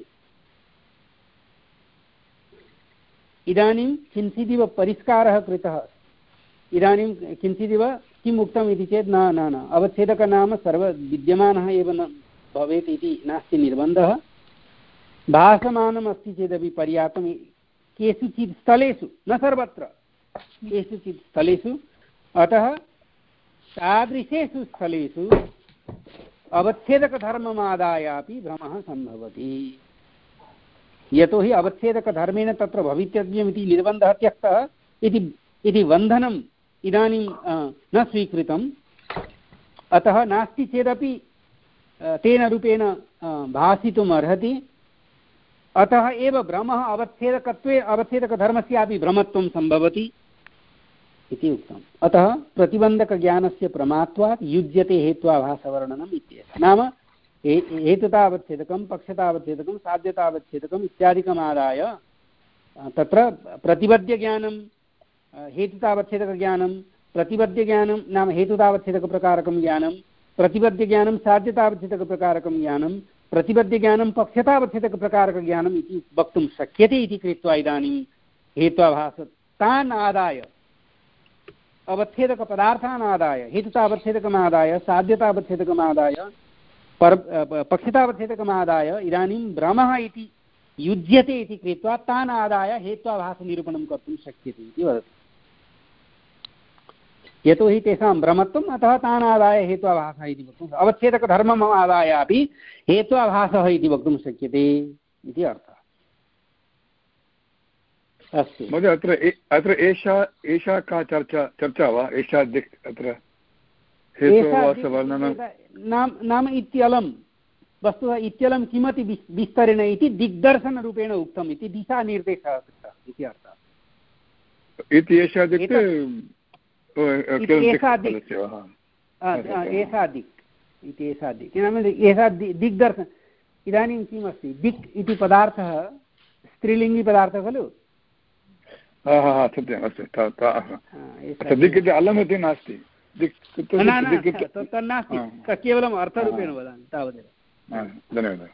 इदानीं किञ्चिदिव परिष्कारः कृतः इदानीं किञ्चिदिव किम् उक्तम् इति चेत् न न न अवच्छेदकः नाम सर्व विद्यमानः एव न भवेत् इति नास्ति निर्बन्धः भासमानम् अस्ति चेदपि पर्याप्तं केषुचित् स्थलेषु न सर्वत्र केषुचित् स्थलेषु अतः तादृशेषु स्थलेषु अवच्छेदकधर्ममादाय अपि भ्रमः सम्भवति यतोहि अवच्छेदकधर्मेण तत्र भवितव्यमिति निर्बन्धः त्यक्तः इति इति बन्धनम् इदानीं न स्वीकृतम् अतः नास्ति चेदपि तेन रूपेण भासितुम् अर्हति अतः एव भ्रमः अवच्छेदकत्वे अवच्छेदकधर्मस्यापि भ्रमत्वं सम्भवति इति उक्तम् अतः प्रतिबन्धकज्ञानस्य प्रमात्वात् युज्यते हेत्वाभासवर्णनम् इत्येतत् नाम हेतुतावच्छेदकं पक्षतावच्छेदकं साध्यतावच्छेदकम् इत्यादिकमादाय तत्र प्रतिबद्धज्ञानं हेतुतावच्छेदकज्ञानं प्रतिबद्धज्ञानं नाम हेतुतावच्छेदकप्रकारकं ज्ञानं प्रतिबद्धज्ञानं साध्यतावच्छेदकप्रकारकं ज्ञानं प्रतिबद्धज्ञानं पक्षतावच्छेदकप्रकारकज्ञानम् इति वक्तुं शक्यते इति कृत्वा इदानीं हेत्वाभास तान् आदाय अवच्छेदकपदार्थान् आदाय हेतुतावच्छेदकमादाय साध्यतावच्छेदकमादाय पर पक्षतावच्छेदकमादाय इदानीं भ्रमः इति युज्यते इति कृत्वा तान् आदाय हेत्वाभासनिरूपणं कर्तुं शक्यते इति वदति यतोहि तेषां भ्रमत्वम् अतः तान् आदाय हेत्वाभासः इति वक्तुम् अवच्छेदकधर्मम् आदाय अपि हेत्वाभासः इति वक्तुं शक्यते इति अर्थः अस्तु महोदय अत्र अत्र एषा एषा का चर्चा चर्चा वा एषा दिक् अत्र नाम नाम इत्यलं वस्तुतः इत्यलं किमपि विस्तरेण इति दिग्दर्शनरूपेण उक्तम् इति दिशानिर्देशः कृतः इति अर्थः इति एषा दिक् एषा दिक् एषा दिक् इति एषा दिक् नाम एषा दिग्दर्शन इदानीं किमस्ति दिक् इति पदार्थः स्त्रीलिङ्गिपदार्थः खलु सत्यम् अस्तु दिक् इति अलम् इति नास्ति तन्नास्ति केवलम् अर्थरूपेण वदामि तावदेव धन्यवादः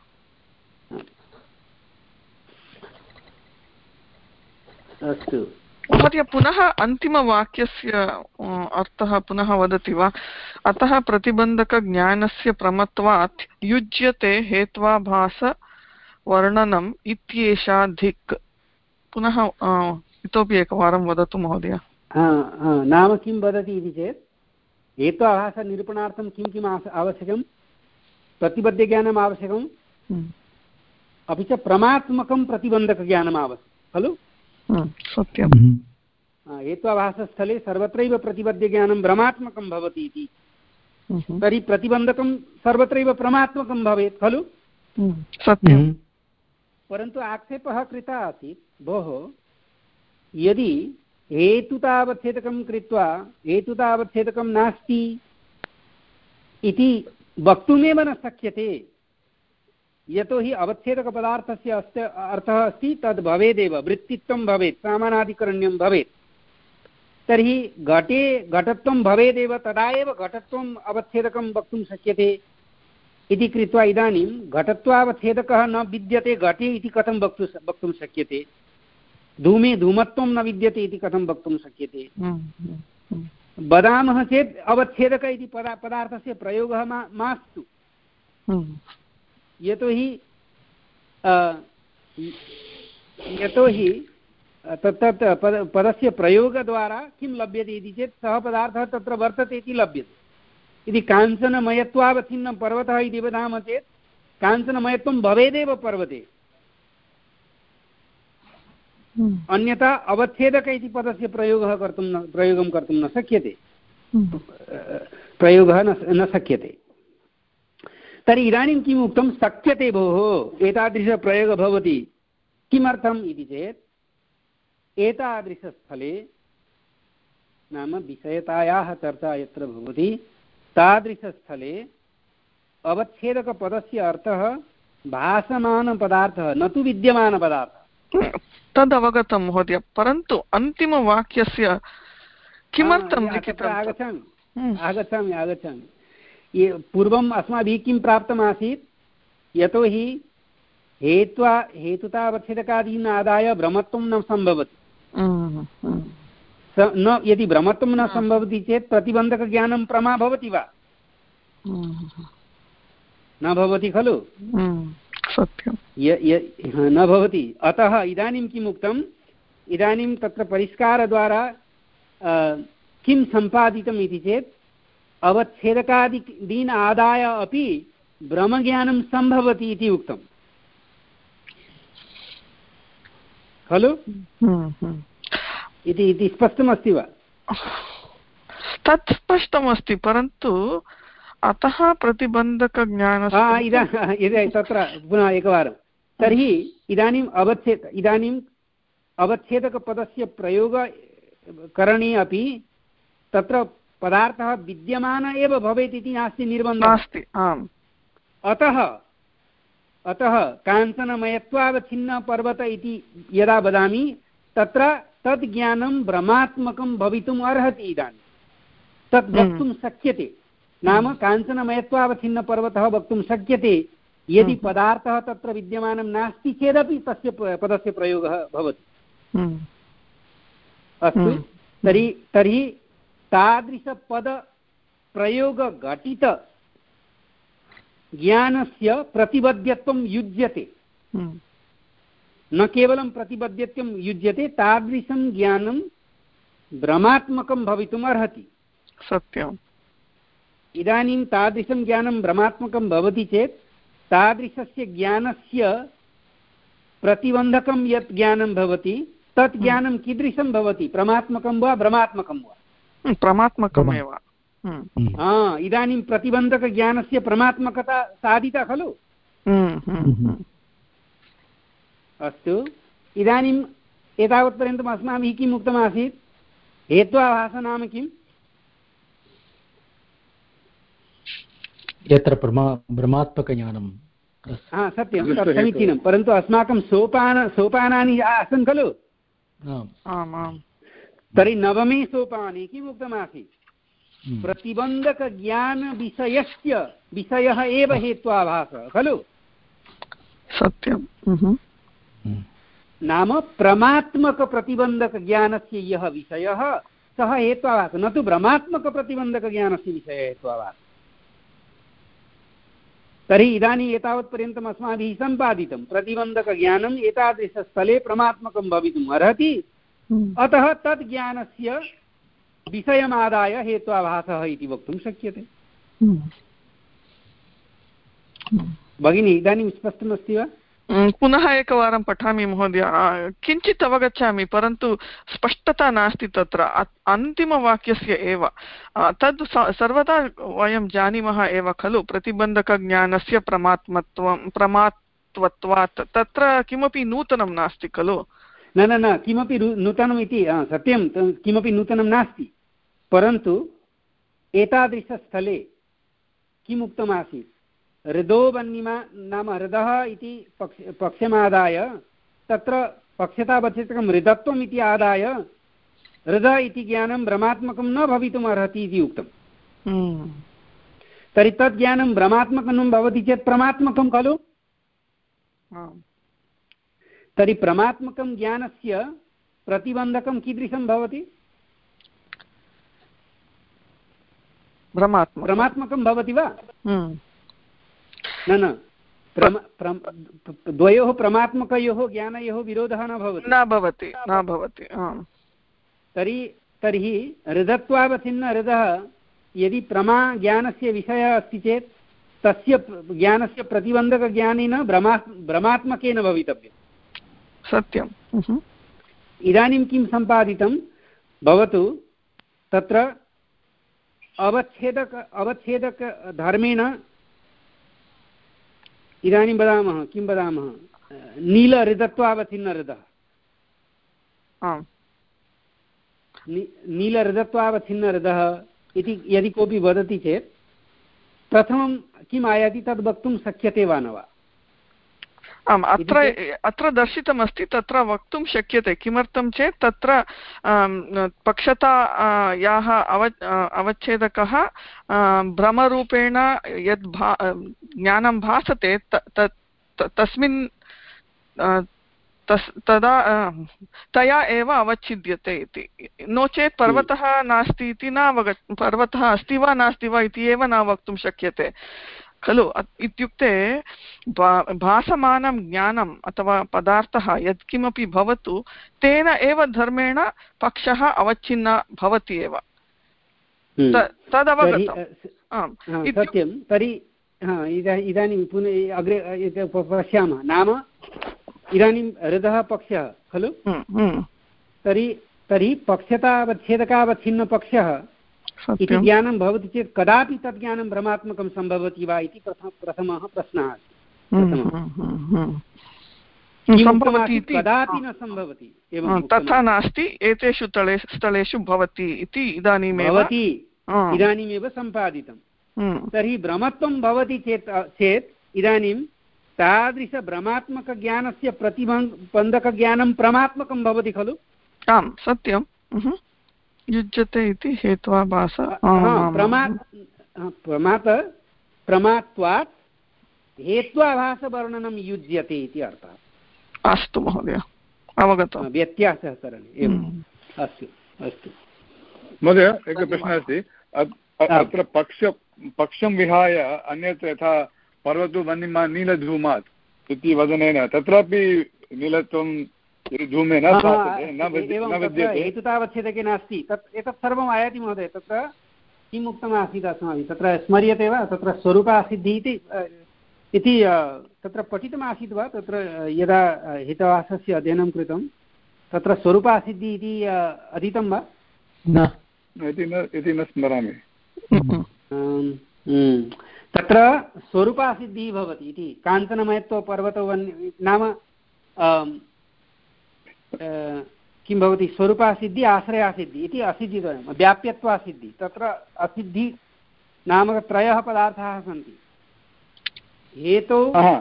अस्तु महोदय पुनः अन्तिमवाक्यस्य अर्थः पुनः वदति वा अतः प्रतिबन्धकज्ञानस्य प्रमत्वात् युज्यते हेत्वाभासवर्णनम् इत्येषा धिक् पुनः इतोपि एकवारं वदतु महोदय नाम किं वदति इति चेत् हेत्वाभासनिरूपणार्थं किं किम् आवश्यकं प्रतिबद्धज्ञानम् आवश्यकम् अपि च प्रमात्मकं प्रतिबन्धकज्ञानम् आवश्यकं खलु सत्यं हेत्वाभासस्थले सर्वत्रैव प्रतिबद्धज्ञानं भ्रमात्मकं भवति इति तर्हि प्रतिबन्धकं सर्वत्रैव प्रमात्मकं भवेत् खलु सत्यं परन्तु आक्षेपः कृतः आसीत् भोः यदि हेतुतावच्छेदकं कृत्वा हेतुतावच्छेदकं नास्ति इति वक्तुमेव न शक्यते यतोहि अवच्छेदकपदार्थस्य अस्य अर्थः अस्ति तद् भवेदेव वृत्तित्वं भवेत् सामानाधिकरण्यं भवेत् तर्हि घटे घटत्वं भवेदेव तदा एव घटत्वम् अवच्छेदकं वक्तुं शक्यते इति कृत्वा इदानीं घटत्वावच्छेदकः न विद्यते घटे इति कथं वक्तुं वक्तुं शक्यते धूमे धूमत्वं न विद्यते इति कथं वक्तुं शक्यते वदामः चेत् अवच्छेदक इति पदा पदार्थस्य प्रयोगः मा मास्तु यतोहि यतोहि तत् पद पदस्य प्रयोगद्वारा किं लभ्यते इति चेत् सः पदार्थः तत्र वर्तते इति लभ्यते। यदि काञ्चनमयत्वावच्छिन्नं पर्वतः इति वदामः चेत् काञ्चनमयत्वं भवेदेव पर्वते, अन्यथा अवच्छेदक इति पदस्य प्रयोगः कर्तुं न प्रयोगं कर्तुं न शक्यते, प्रयोगः न न शक्यते। तर्हि इदानीं किम् उक्तं, शक्यते भोः एतादृशप्रयोगः भवति। किमर्थम् इति चेत् एतादृशस्थले नाम विषयतायाः चर्चा यत्र भवति तादृशस्थले अवच्छेदकपदस्य अर्थः भासमानपदार्थः न तु विद्यमानपदार्थः। तद् अवगतं महोदय, परन्तु अन्तिमवाक्यस्य किमर्थं लिखितम्? आगच्छामि आगच्छामि आगच्छामि पूर्वम् अस्माभिः किं प्राप्तमासीत्, यतोहि हेत्वा हेतुतावच्छेदकादीन् आदाय भ्रमत्वं न सम्भवति। न यदि भ्रमत्वं न सम्भवति चेत् प्रतिबन्धकज्ञानं प्रमा भवति वा? न भवति खलु? सत्यं न भवति। अतः इदानीं किम् उक्तम्, इदानीं तत्र परिष्कारद्वारा किं सम्पादितम् इति चेत् अवच्छेदकादीन् आदाय अपि ब्रह्मज्ञानं सम्भवति इति उक्तम् खलु? इति इति स्पष्टमस्ति वा? तत् स्पष्टमस्ति, परन्तु अतः प्रतिबन्धकज्ञानस्य इदानीं तत्र पुनः एकवारं, तर्हि इदानीम् अवच्छेद इदानीम् अवच्छेदकपदस्य प्रयोग करणे अपि तत्र पदार्थः विद्यमान एव भवेत् इति नास्ति निर्बन्धः नास्ति। आम्, अतः अतः काञ्चनमयत्वावच्छिन्न पर्वत इति यदा वदामि तत्र तद् ज्ञानं भ्रमात्मकं भवितुम् अर्हति। इदानीं तद् वक्तुं शक्यते, नाम काञ्चनमयत्वावच्छिन्न पर्वतः वक्तुं शक्यते यदि पदार्थः तत्र विद्यमानं नास्ति चेदपि तस्य पदस्य प्रयोगः भवति। अस्तु, तर्हि तर्हि तादृशपदप्रयोगघटित ज्ञानस्य प्रतिबद्धत्वं युज्यते, न केवलं प्रतिबद्धत्वं युज्यते, तादृशं ज्ञानं भ्रमात्मकं भवितुम् अर्हति। सत्यम्। इदानीं तादृशं ज्ञानं भ्रमात्मकं भवति चेत् तादृशस्य ज्ञानस्य प्रतिबन्धकं यत् ज्ञानं भवति तत् ज्ञानं कीदृशं भवति, प्रमात्मकं वा भ्रमात्मकं वा? प्रमात्मकमेव। इदानीं प्रतिबन्धकज्ञानस्य प्रमात्मकता साधिता खलु? अस्तु, इदानीम् एतावत्पर्यन्तम् अस्माभिः किम् उक्तमासीत्, हेत्वाभास नाम किम्? यत्र भ्रमात्मकज्ञानं। हा सत्यं, तत् समीचीनं, परन्तु अस्माकं सोपान सोपानानि आसन् खलु? तर्हि नवमे सोपाने किम् उक्तमासीत्, प्रतिबन्धकज्ञानविषयस्य विषयः एव हेत्वाभासः खलु? सत्यं। नाम प्रमात्मकप्रतिबन्धकज्ञानस्य यः विषयः सः हेत्वाभासः, न तु भ्रमात्मकप्रतिबन्धकज्ञानस्य विषयः हेत्वाभासः। तर्हि इदानीम् एतावत्पर्यन्तम् अस्माभिः सम्पादितं प्रतिबन्धकज्ञानम् एतादृशस्थले प्रमात्मकं भवितुम् अर्हति, अतः तद् ज्ञानस्य विषयमादाय हेत्वाभासः इति वक्तुं शक्यते। भगिनी इदानीं स्पष्टमस्ति वा? पुनः एकवारं पठामि महोदय, किञ्चित् अवगच्छामि परन्तु स्पष्टता नास्ति तत्र अन्तिमवाक्यस्य एव। तद् सर्वदा वयं जानीमः एव खलु, प्रतिबन्धकज्ञानस्य प्रमात्मत्वं प्रमात्वत्वात्, तत्र किमपि नूतनं नास्ति खलु? न न न किमपि नूतनम् इति सत्यं, किमपि नूतनं नास्ति, परन्तु एतादृशस्थले किम् उक्तमासीत्, हृदोबन्निमा नाम हृदः इति पक्ष पक्षमादाय तत्र पक्षतावच्छेदकं हृदत्वम् इति आदाय हृद इति ज्ञानं भ्रमात्मकं न भवितुम् अर्हति इति उक्तम्। तर्हि तद् ज्ञानं भ्रमात्मकं भवति चेत् प्रमात्मकं खलु? तर्हि प्रमात्मकं ज्ञानस्य प्रतिबन्धकं कीदृशं भवति? भ्रमात्मकं भ्रमात्मकं भवति वा? न न द्वयोः प्रमात्मकयोः ज्ञानयोः विरोधः न भवति न भवति न भवति तर्हि तर्हि हृदत्वावच्छिन्न हृदः यदि प्रमा ज्ञानस्य विषयः अस्ति चेत् तस्य ज्ञानस्य प्रतिबन्धकज्ञानेन भ्रमा भ्रमात्मकेन भवितव्यम् सत्यम् इदानीं किं सम्पादितं भवतु तत्र अवच्छेदक अवच्छेदकधर्मेण इदानीं वदामः किं वदामः नीलहृदत्वावच्छिन्नहृदः नीलहृदत्वावच्छिन्नहृदः इति यदि कोऽपि वदति चेत् प्रथमं किम् आयाति तद् वक्तुं शक्यते वा न वा आम् अत्र अत्र दर्शितमस्ति तत्र वक्तुं शक्यते किमर्थं चेत् तत्र पक्षता याः अव अवच्छेदकः भ्रमरूपेण यद् भा ज्ञानं भासते तस्मिन् तस् तदा तया एव अवच्छिद्यते इति नो चेत् पर्वतः नास्ति इति न अवगत् पर्वतः अस्ति वा नास्ति वा इति एव न वक्तुं शक्यते खलु इत्युक्ते भासमानं ज्ञानम् अथवा पदार्थः यत्किमपि भवतु तेन एव धर्मेण पक्षः अवच्छिन्न भवति एव तदवगतम् सत्यं तर्हि इदानीं पुनः अग्रे पश्यामः नाम इदानीं हृदः पक्षः खलु तर्हि तर्हि पक्षतावच्छेदकावच्छिन्नपक्षः इति ज्ञानं भवति चेत् कदापि तद् ज्ञानं भ्रमात्मकं सम्भवति वा इति प्रथम प्रथमः प्रश्नः अस्ति कदापि न सम्भवति एवं तथा नास्ति एतेषु स्थलेषु भवति इति इदानीमेव भवति इदानीमेव सम्पादितं तर्हि भ्रमत्वं भवति चेत् चेत् इदानीं तादृशभ्रमात्मकज्ञानस्य प्रतिबन्धकज्ञानं प्रमात्मकं भवति खलु आम् सत्यं युज्यते इति हेत्वाभास प्रमात प्रमात्वात् हेत्वाभासवर्णनं युज्यते इति अर्थः अस्तु महोदय अवगतं व्यत्यासः करणे एवम् अस्तु अस्तु महोदय एकः प्रश्नः अस्ति अत्र पक्ष पक्षं विहाय अन्यत्र यथा पर्वतो वह्निमा नीलधूमात् इति वदनेन तत्रापि नीलत्वं धूमे न हेतुतावच्छेदके नास्ति तत् एतत् सर्वम् आयाति महोदय तत्र किम् उक्तमासीत् अस्माभिः तत्र स्मर्यते वा तत्र स्वरूपासिद्धिः इति इति तत्र पठितमासीत् वा तत्र यदा हितवासस्य अध्ययनं कृतं तत्र स्वरूपासिद्धिः इति अधीतं वा न इति न स्मरामि तत्र स्वरूपासिद्धिः भवति इति काञ्चनमयत्व पर्वतो नाम किं भवति स्वरूपासिद्धि आश्रयासिद्धि इति असिद्धिद्वयं व्याप्यत्वासिद्धि तत्र असिद्धि नामक त्रयः पदार्थाः सन्ति हेतौ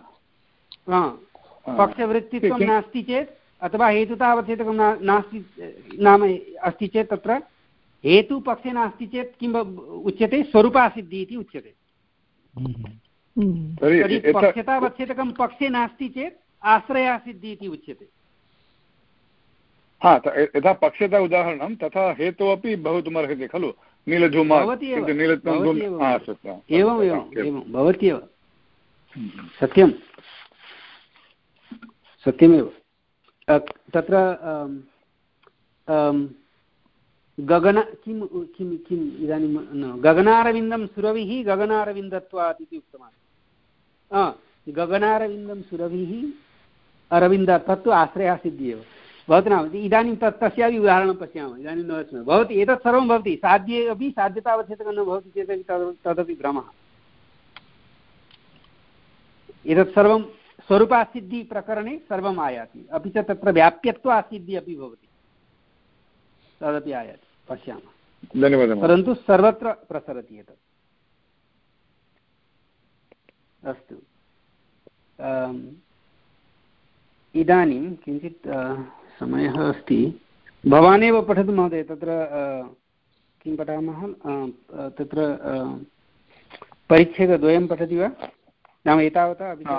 पक्षवृत्तित्वं नास्ति चेत् अथवा हेतुतावच्छेदकं नास्ति नाम अस्ति चेत् तत्र हेतुपक्षे नास्ति चेत् किम् उच्यते स्वरूपासिद्धिः इति उच्यते तर्हि पक्षतावच्छेदकं पक्षे नास्ति चेत् आश्रयासिद्धिः इति उच्यते हा यथा पक्षता उदाहरणं तथा हेतुः अपि भवितुमर्हति खलु नीलधूमा एवम् एवं भवत्येव सत्यं सत्यमेव तत्र गगन किं किं किम् इदानीं गगनारविन्दं सुरभिः गगनारविन्दत्वात् इति उक्तवान् गगनारविन्दं सुरभिः अरविन्द तत्तु आश्रयासिद्धिः एव भवतु नाम इदानीं तत् तस्यापि उदाहरणं पश्यामः इदानीं न स्मरामि भवति एतत् सर्वं भवति साध्ये अपि साध्यतावच्छेदकं न भवति चेदपि तद् तदपि भ्रमः एतत् सर्वं स्वरूपासिद्धिप्रकरणे सर्वम् आयाति अपि च तत्र व्याप्यत्वासिद्धिः अपि भवति तदपि आयाति पश्यामः धन्यवादः परन्तु सर्वत्र प्रसरति एतत् अस्तु इदानीं किञ्चित् समयः अस्ति भवानेव पठतु महोदय तत्र किं पठामः तत्र परिच्छेदद्वयं पठति वा नाम एतावता अपि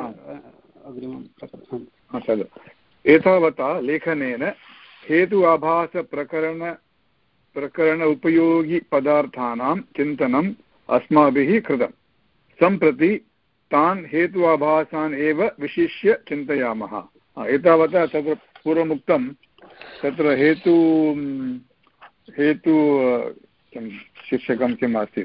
अग्रिमं एतावता लेखनेन हेतु आभासप्रकरण प्रकरण उपयोगि पदार्थानां चिन्तनम् अस्माभिः कृतं सम्प्रति तान् हेत्वाभासान् एव विशिष्य चिन्तयामः। एतावता तत्र पूर्वमुक्तं तत्र हेतु हेतु किं शीर्षकं किम् आसीत्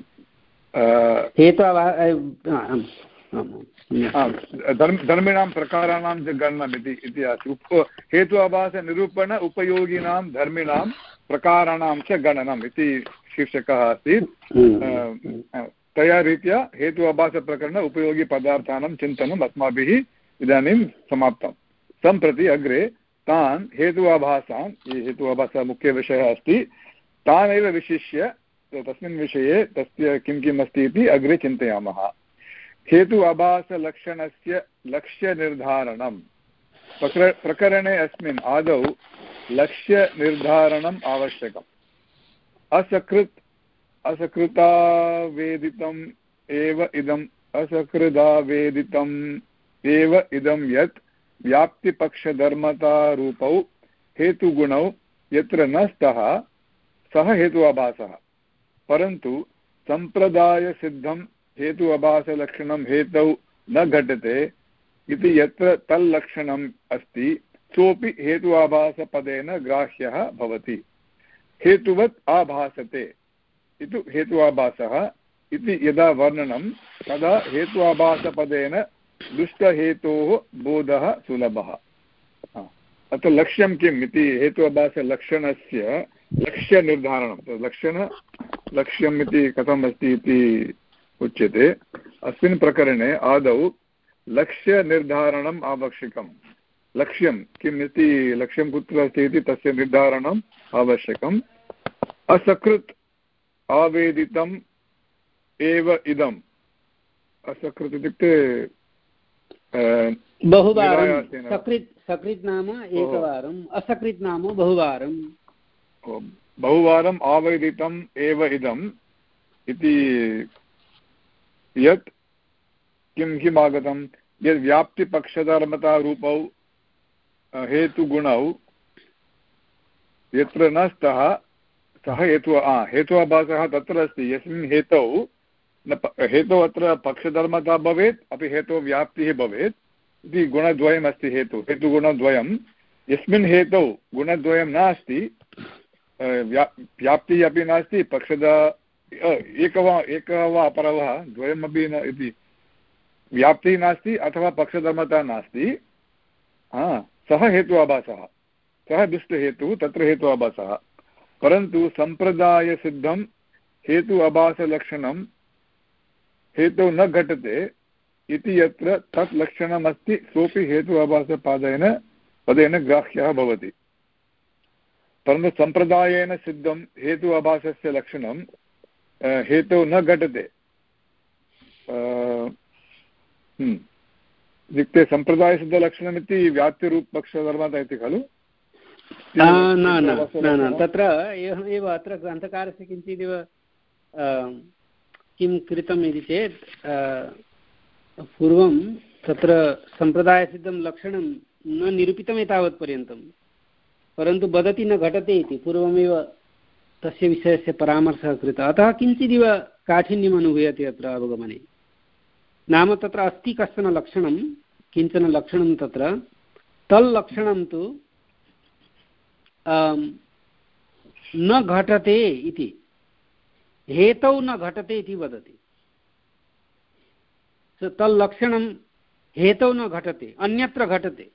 धर्मिणां प्रकाराणां च गणनम् इति आसीत्। उप हेत्वाभासनिरूपण उपयोगिनां धर्मिणां प्रकाराणां च गणनम् इति शीर्षकः आसीत्। तया रीत्या हेत्वाभासप्रकरण उपयोगिपदार्थानां चिन्तनम् अस्माभिः इदानीं समाप्तं। सम्प्रति अग्रे तान् हेत्वाभासान्, ये हेत्वाभासः मुख्यविषयः अस्ति, तानेव विशिष्य तस्मिन् विषये तस्य किं किम् अस्ति इति अग्रे चिन्तयामः। हेतु आभासलक्षणस्य लक्ष्यनिर्धारणं प्रकर प्रकरणे अस्मिन् आदौ लक्ष्यनिर्धारणम् आवश्यकम्। असकृत् असकृतावेदितम् एव इदम् असकृदावेदितम् एव इदं यत् व्याप्तिपक्षधर्मतारूपौ हेतुगुणौ यत्र न स्तः सः हेतुआभासः। परन्तु सम्प्रदायसिद्धं हेतु आभासलक्षणं हेतौ न घटते इति यत्र तल्लक्षणम् अस्ति सोऽपि हेतु आभासपदेन ग्राह्यः भवति। हेतुवत् आभासते इति हेतु आभासः इति यदा वर्णनं तदा हेतु आभासपदेन दुष्टहेतोः बोधः सुलभः। अत्र लक्ष्यं किम् इति हेतु आभासलक्षणस्य लक्ष्यनिर्धारणं, लक्षण लक्ष्यम् इति कथम् अस्ति इति उच्यते। अस्मिन् प्रकरणे आदौ लक्ष्यनिर्धारणम् आवश्यकम्। लक्ष्यं किम् इति, लक्ष्यं कुत्र अस्ति इति तस्य निर्धारणम् आवश्यकम्। असकृत् आवेदितम् एव इदम्, असकृत् इत्युक्ते बहुवारं, सकृत् सकृत् नाम एकवारम्, असकृत् नाम बहुवारं। बहुवारम् आवेदितम् एव इदम् इति यत् किं किम् आगतं, यद् व्याप्तिपक्षधर्मतारूपौ हेतुगुणौ यत्र न स्तः सः हेतु हेत्वाभासः तत्र अस्ति। यस्मिन् हेतौ न हेतौ अत्र पक्षधर्मता भवेत् अपि हेतौ व्याप्तिः भवेत् इति गुणद्वयम् अस्ति। हेतु हेतुगुणद्वयं, यस्मिन् हेतौ गुणद्वयं नास्ति, व्या व्याप्तिः अपि नास्ति, पक्षद एकः वा एकः वा अपरः वा द्वयमपि न इति, व्याप्तिः नास्ति अथवा पक्षधर्मता नास्ति, सः हेत्वाभासः, सः दुष्टहेतुः, तत्र हेत्वाभासः। परन्तु सम्प्रदायसिद्धं हेतु आभासलक्षणं हेतौ न घटते इति यत्र तत् लक्षणमस्ति सोऽपि हेतु आभासपादेन पदेन ग्राह्यः भवति। परन्तु सम्प्रदायेन सिद्धं हेतु आभासस्य लक्षणं हेतौ न घटते इत्युक्ते सम्प्रदायसिद्धलक्षणमिति व्याप्तिरूपपक्षधर्मता इति खलु? न न न तत्र एव अत्र ग्रन्थकारस्य किञ्चिदिव किं कृतम् इति चेत् पूर्वं तत्र सम्प्रदायसिद्धं लक्षणं न निरूपितम् एतावत्पर्यन्तं, परन्तु वदति न घटते इति पूर्वमेव तस्य विषयस्य परामर्शः कृतः। अतः किञ्चिदिव काठिन्यम् अनुभूयते अत्र अवगमने। नाम तत्र अस्ति कश्चन लक्षणं, किञ्चन लक्षणं, तत्र तल्लक्षणं तु न घटते इति, हेतौ न घटते इति वदति। तल्लक्षणं हेतौ न घटते, अन्यत्र घटते,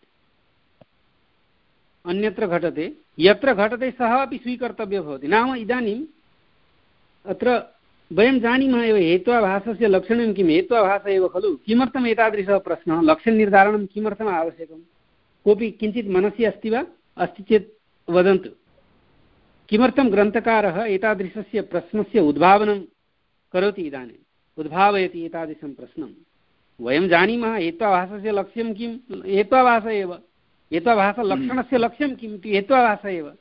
अन्यत्र घटते, यत्र घटते सः अपि स्वीकर्तव्यः भवति। नाम इदानीम् अत्र वयं जानीमः एव हेत्वाभासस्य लक्षणं किं, हेत्वाभासः एव खलु। किमर्थम् एतादृशः प्रश्नः, लक्ष्यनिर्धारणं किमर्थम् आवश्यकं? कोऽपि किञ्चित् मनसि अस्ति वा? अस्ति चेत् वदन्तु। किमर्थं ग्रन्थकारः एतादृशस्य प्रश्नस्य उद्भावनं करोति, इदानीम् उद्भावयति एतादृशं प्रश्नं? वयं जानीमः हेत्वाभासस्य लक्ष्यं किं, हेत्वाभासः एव। हेत्वाभासलक्षणस्य लक्ष्यं किम् इति हेत्वाभासः एव।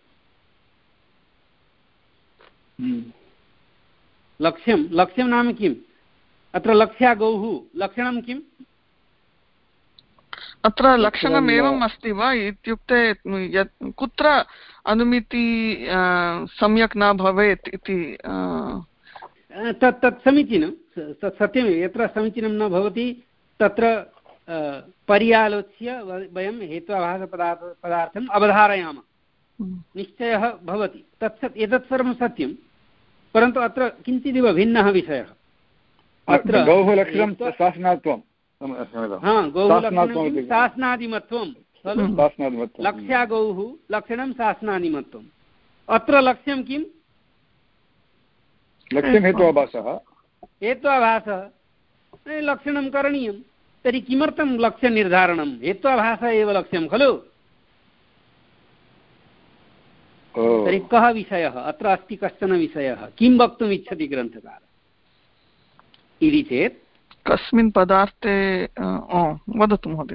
लक्ष्यं लक्ष्यं नाम किम्? अत्र लक्ष्या गौः, लक्षणं किम्? अत्र लक्षणम् एवम् अस्ति वा इत्युक्ते यत् कुत्र अनुमिति सम्यक् न भवेत् इति तत् तत् समीचीनं, तत् सत्यमेव। यत्र समीचीनं न भवति तत्र पर्यालोच्य वयं हेत्वाभासपदार्थ पदार्थम् अवधारयामः, निश्चयः भवति। तत् एतत् सर्वं सत्यं, परन्तु अत्र किञ्चिदिव भिन्नः विषयः। अत्र गौः लक्षणं शासनात्वं, हा गौः लक्षणं शासनादिमत्वं खलु, लक्ष्या गौः लक्षणं शासनादिमत्वम्। अत्र लक्ष्यं किं? लक्ष्यं हेत्वाभासः। हेत्वाभासः लक्षणं करणीयं, तर्हि किमर्थं लक्ष्यनिर्धारणं? हेत्वाभासः एव लक्ष्यं खलु। तर्हि कः विषयः अत्र अस्ति? कश्चन विषयः किं वक्तुम् इच्छति ग्रन्थकारः इति चेत् कस्मिन् पदार्थे वदतु महोदय।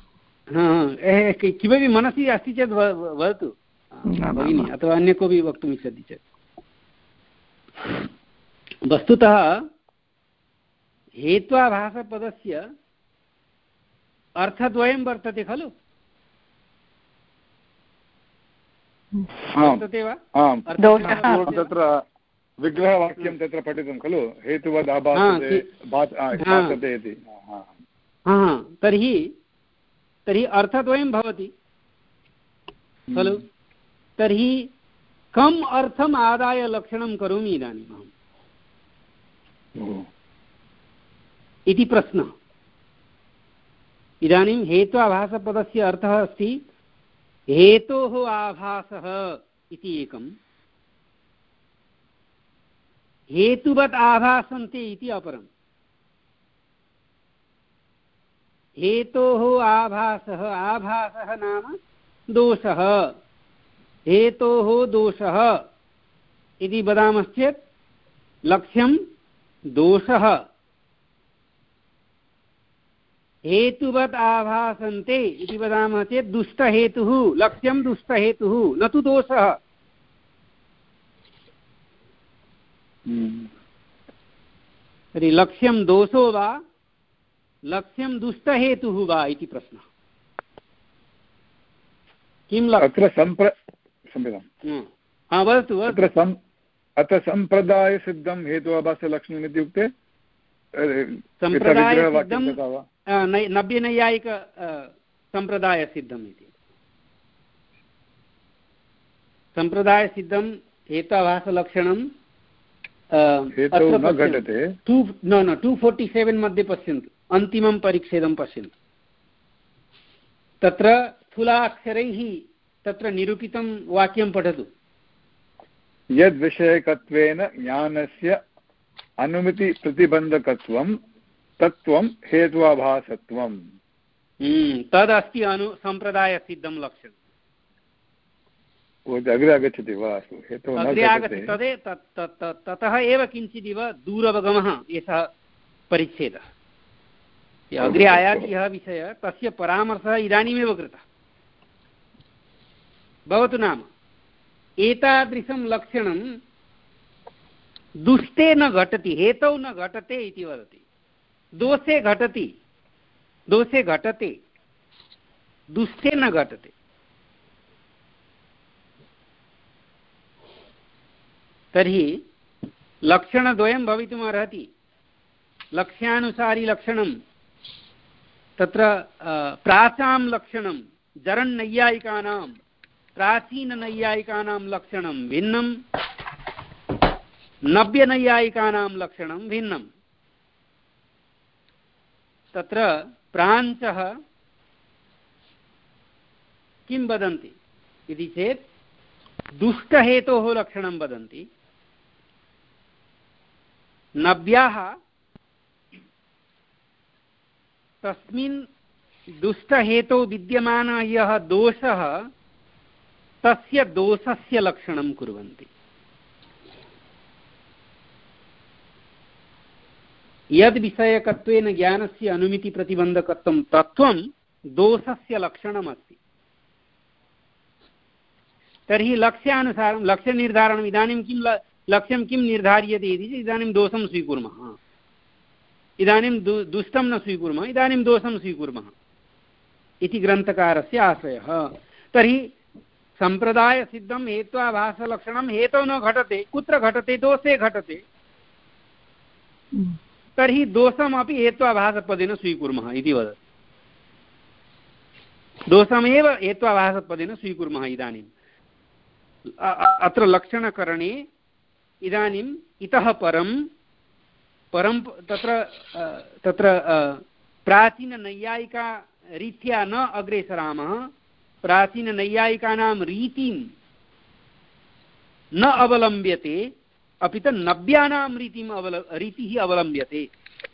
किमपि मनसि अस्ति चेत् वदतु भगिनी, अथवा अन्य कोऽपि वक्तुम् इच्छति चेत्। वस्तुतः हेत्वाभासपदस्य अर्थद्वयं वर्तते खलु, वर्तते वा? तत्र विग्रहवाक्यं तत्र पठितं खलु, हेतुवद् आभासते भासते इति। तर्हि तर्हि अर्थद्वयं भवति खलु। तर्हि कम् अर्थम् आदाय लक्षणं करोमि इदानीम् अहम् इति प्रश्नः। इदानीं हेत्वाभासपदस्य अर्थः अस्ति हेतोः आभासः इति एकं, हेतुवत् आभासन्ते इति अपरम्। हेतोः आभासः, आभासः नाम दोषः, हेतोः दोषः इति वदामश्चेत् लक्ष्यं दोषः, हेतुवत् आभासन्ते इति वदामः चेत् दुष्टहेतुः, लक्ष्यं दुष्टहेतुः न तु दोषः। तर्हि लक्ष्यं दोषो वा लक्ष्यं दुष्टहेतुः वा इति प्रश्नः। किं अत्र सम्प्र वदतु अत्र अत्र सम्प्रदायसिद्धं हेत्वाभासलक्षणम् इत्युक्ते सम्प्रदायसिद्धं नव्यनैयायिक सम्प्रदायसिद्धम् इति। सम्प्रदायसिद्धं हेत्वाभासलक्षणं टु न न टु फोर्टि सेवेन् मध्ये पश्यन्तु, अन्तिमं परिच्छेदं पश्यन्तु। तत्र स्थूलाक्षरैः तत्र निरूपितं वाक्यं पठतु। यद्विषयकत्वेन ज्ञानस्य अनुमितिप्रतिबन्धकत्वं तत्त्वं हेत्वाभासत्वं। तदस्ति अनु सम्प्रदायसिद्धं लक्षणम्। अग्रे आगच्छति वा? अग्रे आगच्छति तदे ततः एव किञ्चिदिव दूरवगमः एषः परिच्छेदः। अग्रे आयाति यः विषयः तस्य परामर्शः इदानीमेव कृतः। भवतु नाम एतादृशं लक्षणं दुष्टे न घटति, हेतौ न घटते इति वदति, दोषे घटति, दोषे घटते, दुष्टे न घटते। तर्हि लक्षणद्वयं भवितुमर्हति। लक्ष्यानुसारि लक्षणं तत्र प्राचां लक्षणं जरन्नैयायिकानां प्राचीननैयायिकानां लक्षणं भिन्नं, नव्यनैयायिकानां लक्षणं भिन्नं। तत्र प्राञ्चः किं वदन्ति इति चेत् दुष्टहेतोः लक्षणं वदन्ति। नव्याः तस्मिन् दुष्टहेतौ विद्यमानः यः दोषः तस्य दोषस्य लक्षणं कुर्वन्ति। यद् विषयकत्वेन ज्ञानस्य अनुमितिप्रतिबन्धकत्वं तत्त्वं दोषस्य लक्षणमस्ति। तर्हि लक्ष्यानुसारं लक्ष्यनिर्धारणम् इदानीं किं लक्ष्यं किं निर्धार्यते इति इदानीं दोषं स्वीकुर्मः, इदानीं दु दुष्टं न स्वीकुर्मः, इदानीं दोषं स्वीकुर्मः इति ग्रन्थकारस्य आशयः। तर्हि सम्प्रदायसिद्धं हेत्वाभासलक्षणं हेतौ न घटते, कुत्र घटते? दोषे घटते। तर्हि दोषमपि हेत्वाभासपदेन स्वीकुर्मः इति वदति। दोषमेव हेत्वाभासपदेन स्वीकुर्मः। इदानीम् अत्र लक्षणकरणे इदानीम् इतः परं परं तत्र तत्र प्राचीननैयायिका रीत्या न अग्रे सरामः। प्राचीननैयायिकानां रीतिं न अवलम्ब्यते, अपि च नव्यानां रीतिम् अवल रीतिः अवलम्ब्यते।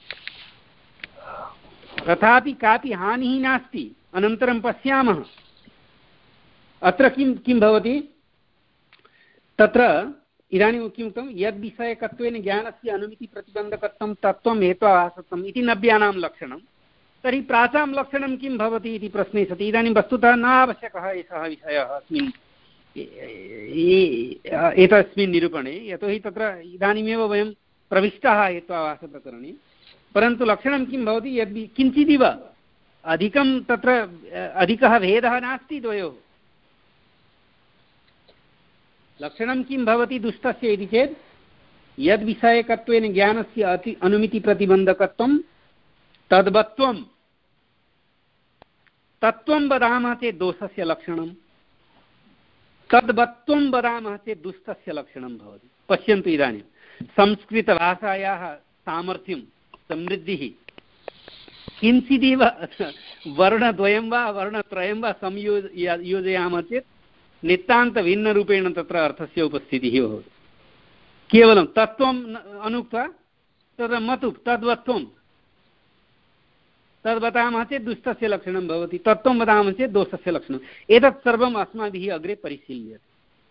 तथापि कापि हानिः नास्ति। अनन्तरं पश्यामः अत्र किं किं भवति। तत्र इदानीं किमुक्तं यद्विषयकत्वेन ज्ञानस्य अनुमितिप्रतिबन्धकत्वं तत्त्वं हेत्वाभासत्वम् इति नव्यानां लक्षणं। तर्हि प्राचां लक्षणं किं भवति इति प्रश्ने सति इदानीं वस्तुतः न आवश्यकः एषः विषयः अस्मिन् एतस्मिन् निरूपणे, यतोहि तत्र इदानीमेव वयं प्रविष्टाः हेत्वाभासप्रकरणे। परन्तु लक्षणं किं भवति, यद् किञ्चिदिव अधिकं तत्र अधिकः भेदः नास्ति द्वयोः। लक्षणं किं भवति दुष्टस्य इति चेत् यद्विषयकत्वेन ज्ञानस्य अति अनुमितिप्रतिबन्धकत्वं तद्वत्वं तत्त्वं वदामः चेत् दोषस्य लक्षणं, तद्वत्वं वदामः चेत् दुष्टस्य लक्षणं भवति। पश्यन्तु इदानीं संस्कृतभाषायाः सामर्थ्यं समृद्धिः किञ्चिदिव वर्णद्वयं वा वर्णत्रयं वा संयोज योजयामः चेत् नितान्तभिन्नरूपेण तत्र अर्थस्य उपस्थितिः भवति। केवलं तत्त्वम् अनुक्त्वा तत्र मतु तद्वत्त्वं तद् वदामः चेत् दुष्टस्य लक्षणं भवति, तत्त्वं वदामः चेत् दोषस्य लक्षणम्। एतत् सर्वम् अस्माभिः अग्रे परिशील्यते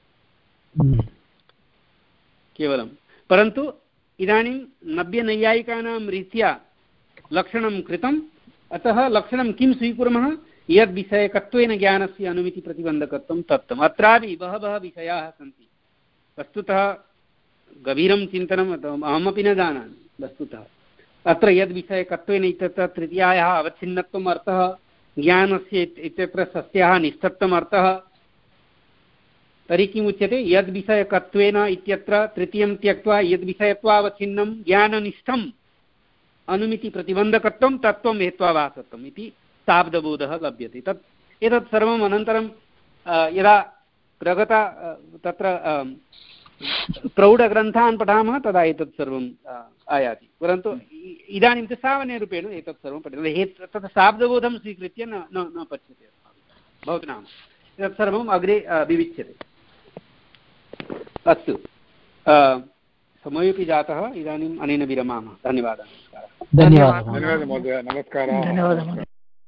केवलं। परन्तु इदानीं नव्यनैयायिकानां रीत्या लक्षणं कृतम्। अतः लक्षणं किं स्वीकुर्मः, यद्विषयकत्वेन ज्ञानस्य अनुमितिप्रतिबन्धकत्वं तत्त्वम्। अत्रापि बहवः विषयाः सन्ति। वस्तुतः गभीरं चिन्तनम् अहमपि न जानामि। वस्तुतः अत्र यद्विषयकत्वेन इत्यत्र तृतीयायाः अवच्छिन्नत्वम् अर्थः, ज्ञानस्य इत्यत्र सस्याः निष्ठत्वम् अर्थः। तर्हि किमुच्यते, यद्विषयकत्वेन इत्यत्र तृतीयं त्यक्त्वा यद्विषयत्वावच्छिन्नं ज्ञाननिष्ठम् अनुमितिप्रतिबन्धकत्वं तत्त्वं हेत्वाभासत्वम् इति शाब्दबोधः लभ्यते। तत् एतत् सर्वम् अनन्तरं यदा प्रगता तत्र प्रौढग्रन्थान् पठामः तदा एतत् सर्वम् आयाति। परन्तु इदानीं तु सामान्यरूपेण एतत् सर्वं पठ्यते। हे तत् शाब्दबोधं स्वीकृत्य न न न पठ्यते भवतु नाम एतत् सर्वम् अग्रे विविच्यते। अस्तु, समयोपि जातः। इदानीम् अनेन विरमामः। धन्यवादः। धन्यवादः धन्यवादः महोदय। नमस्कारः।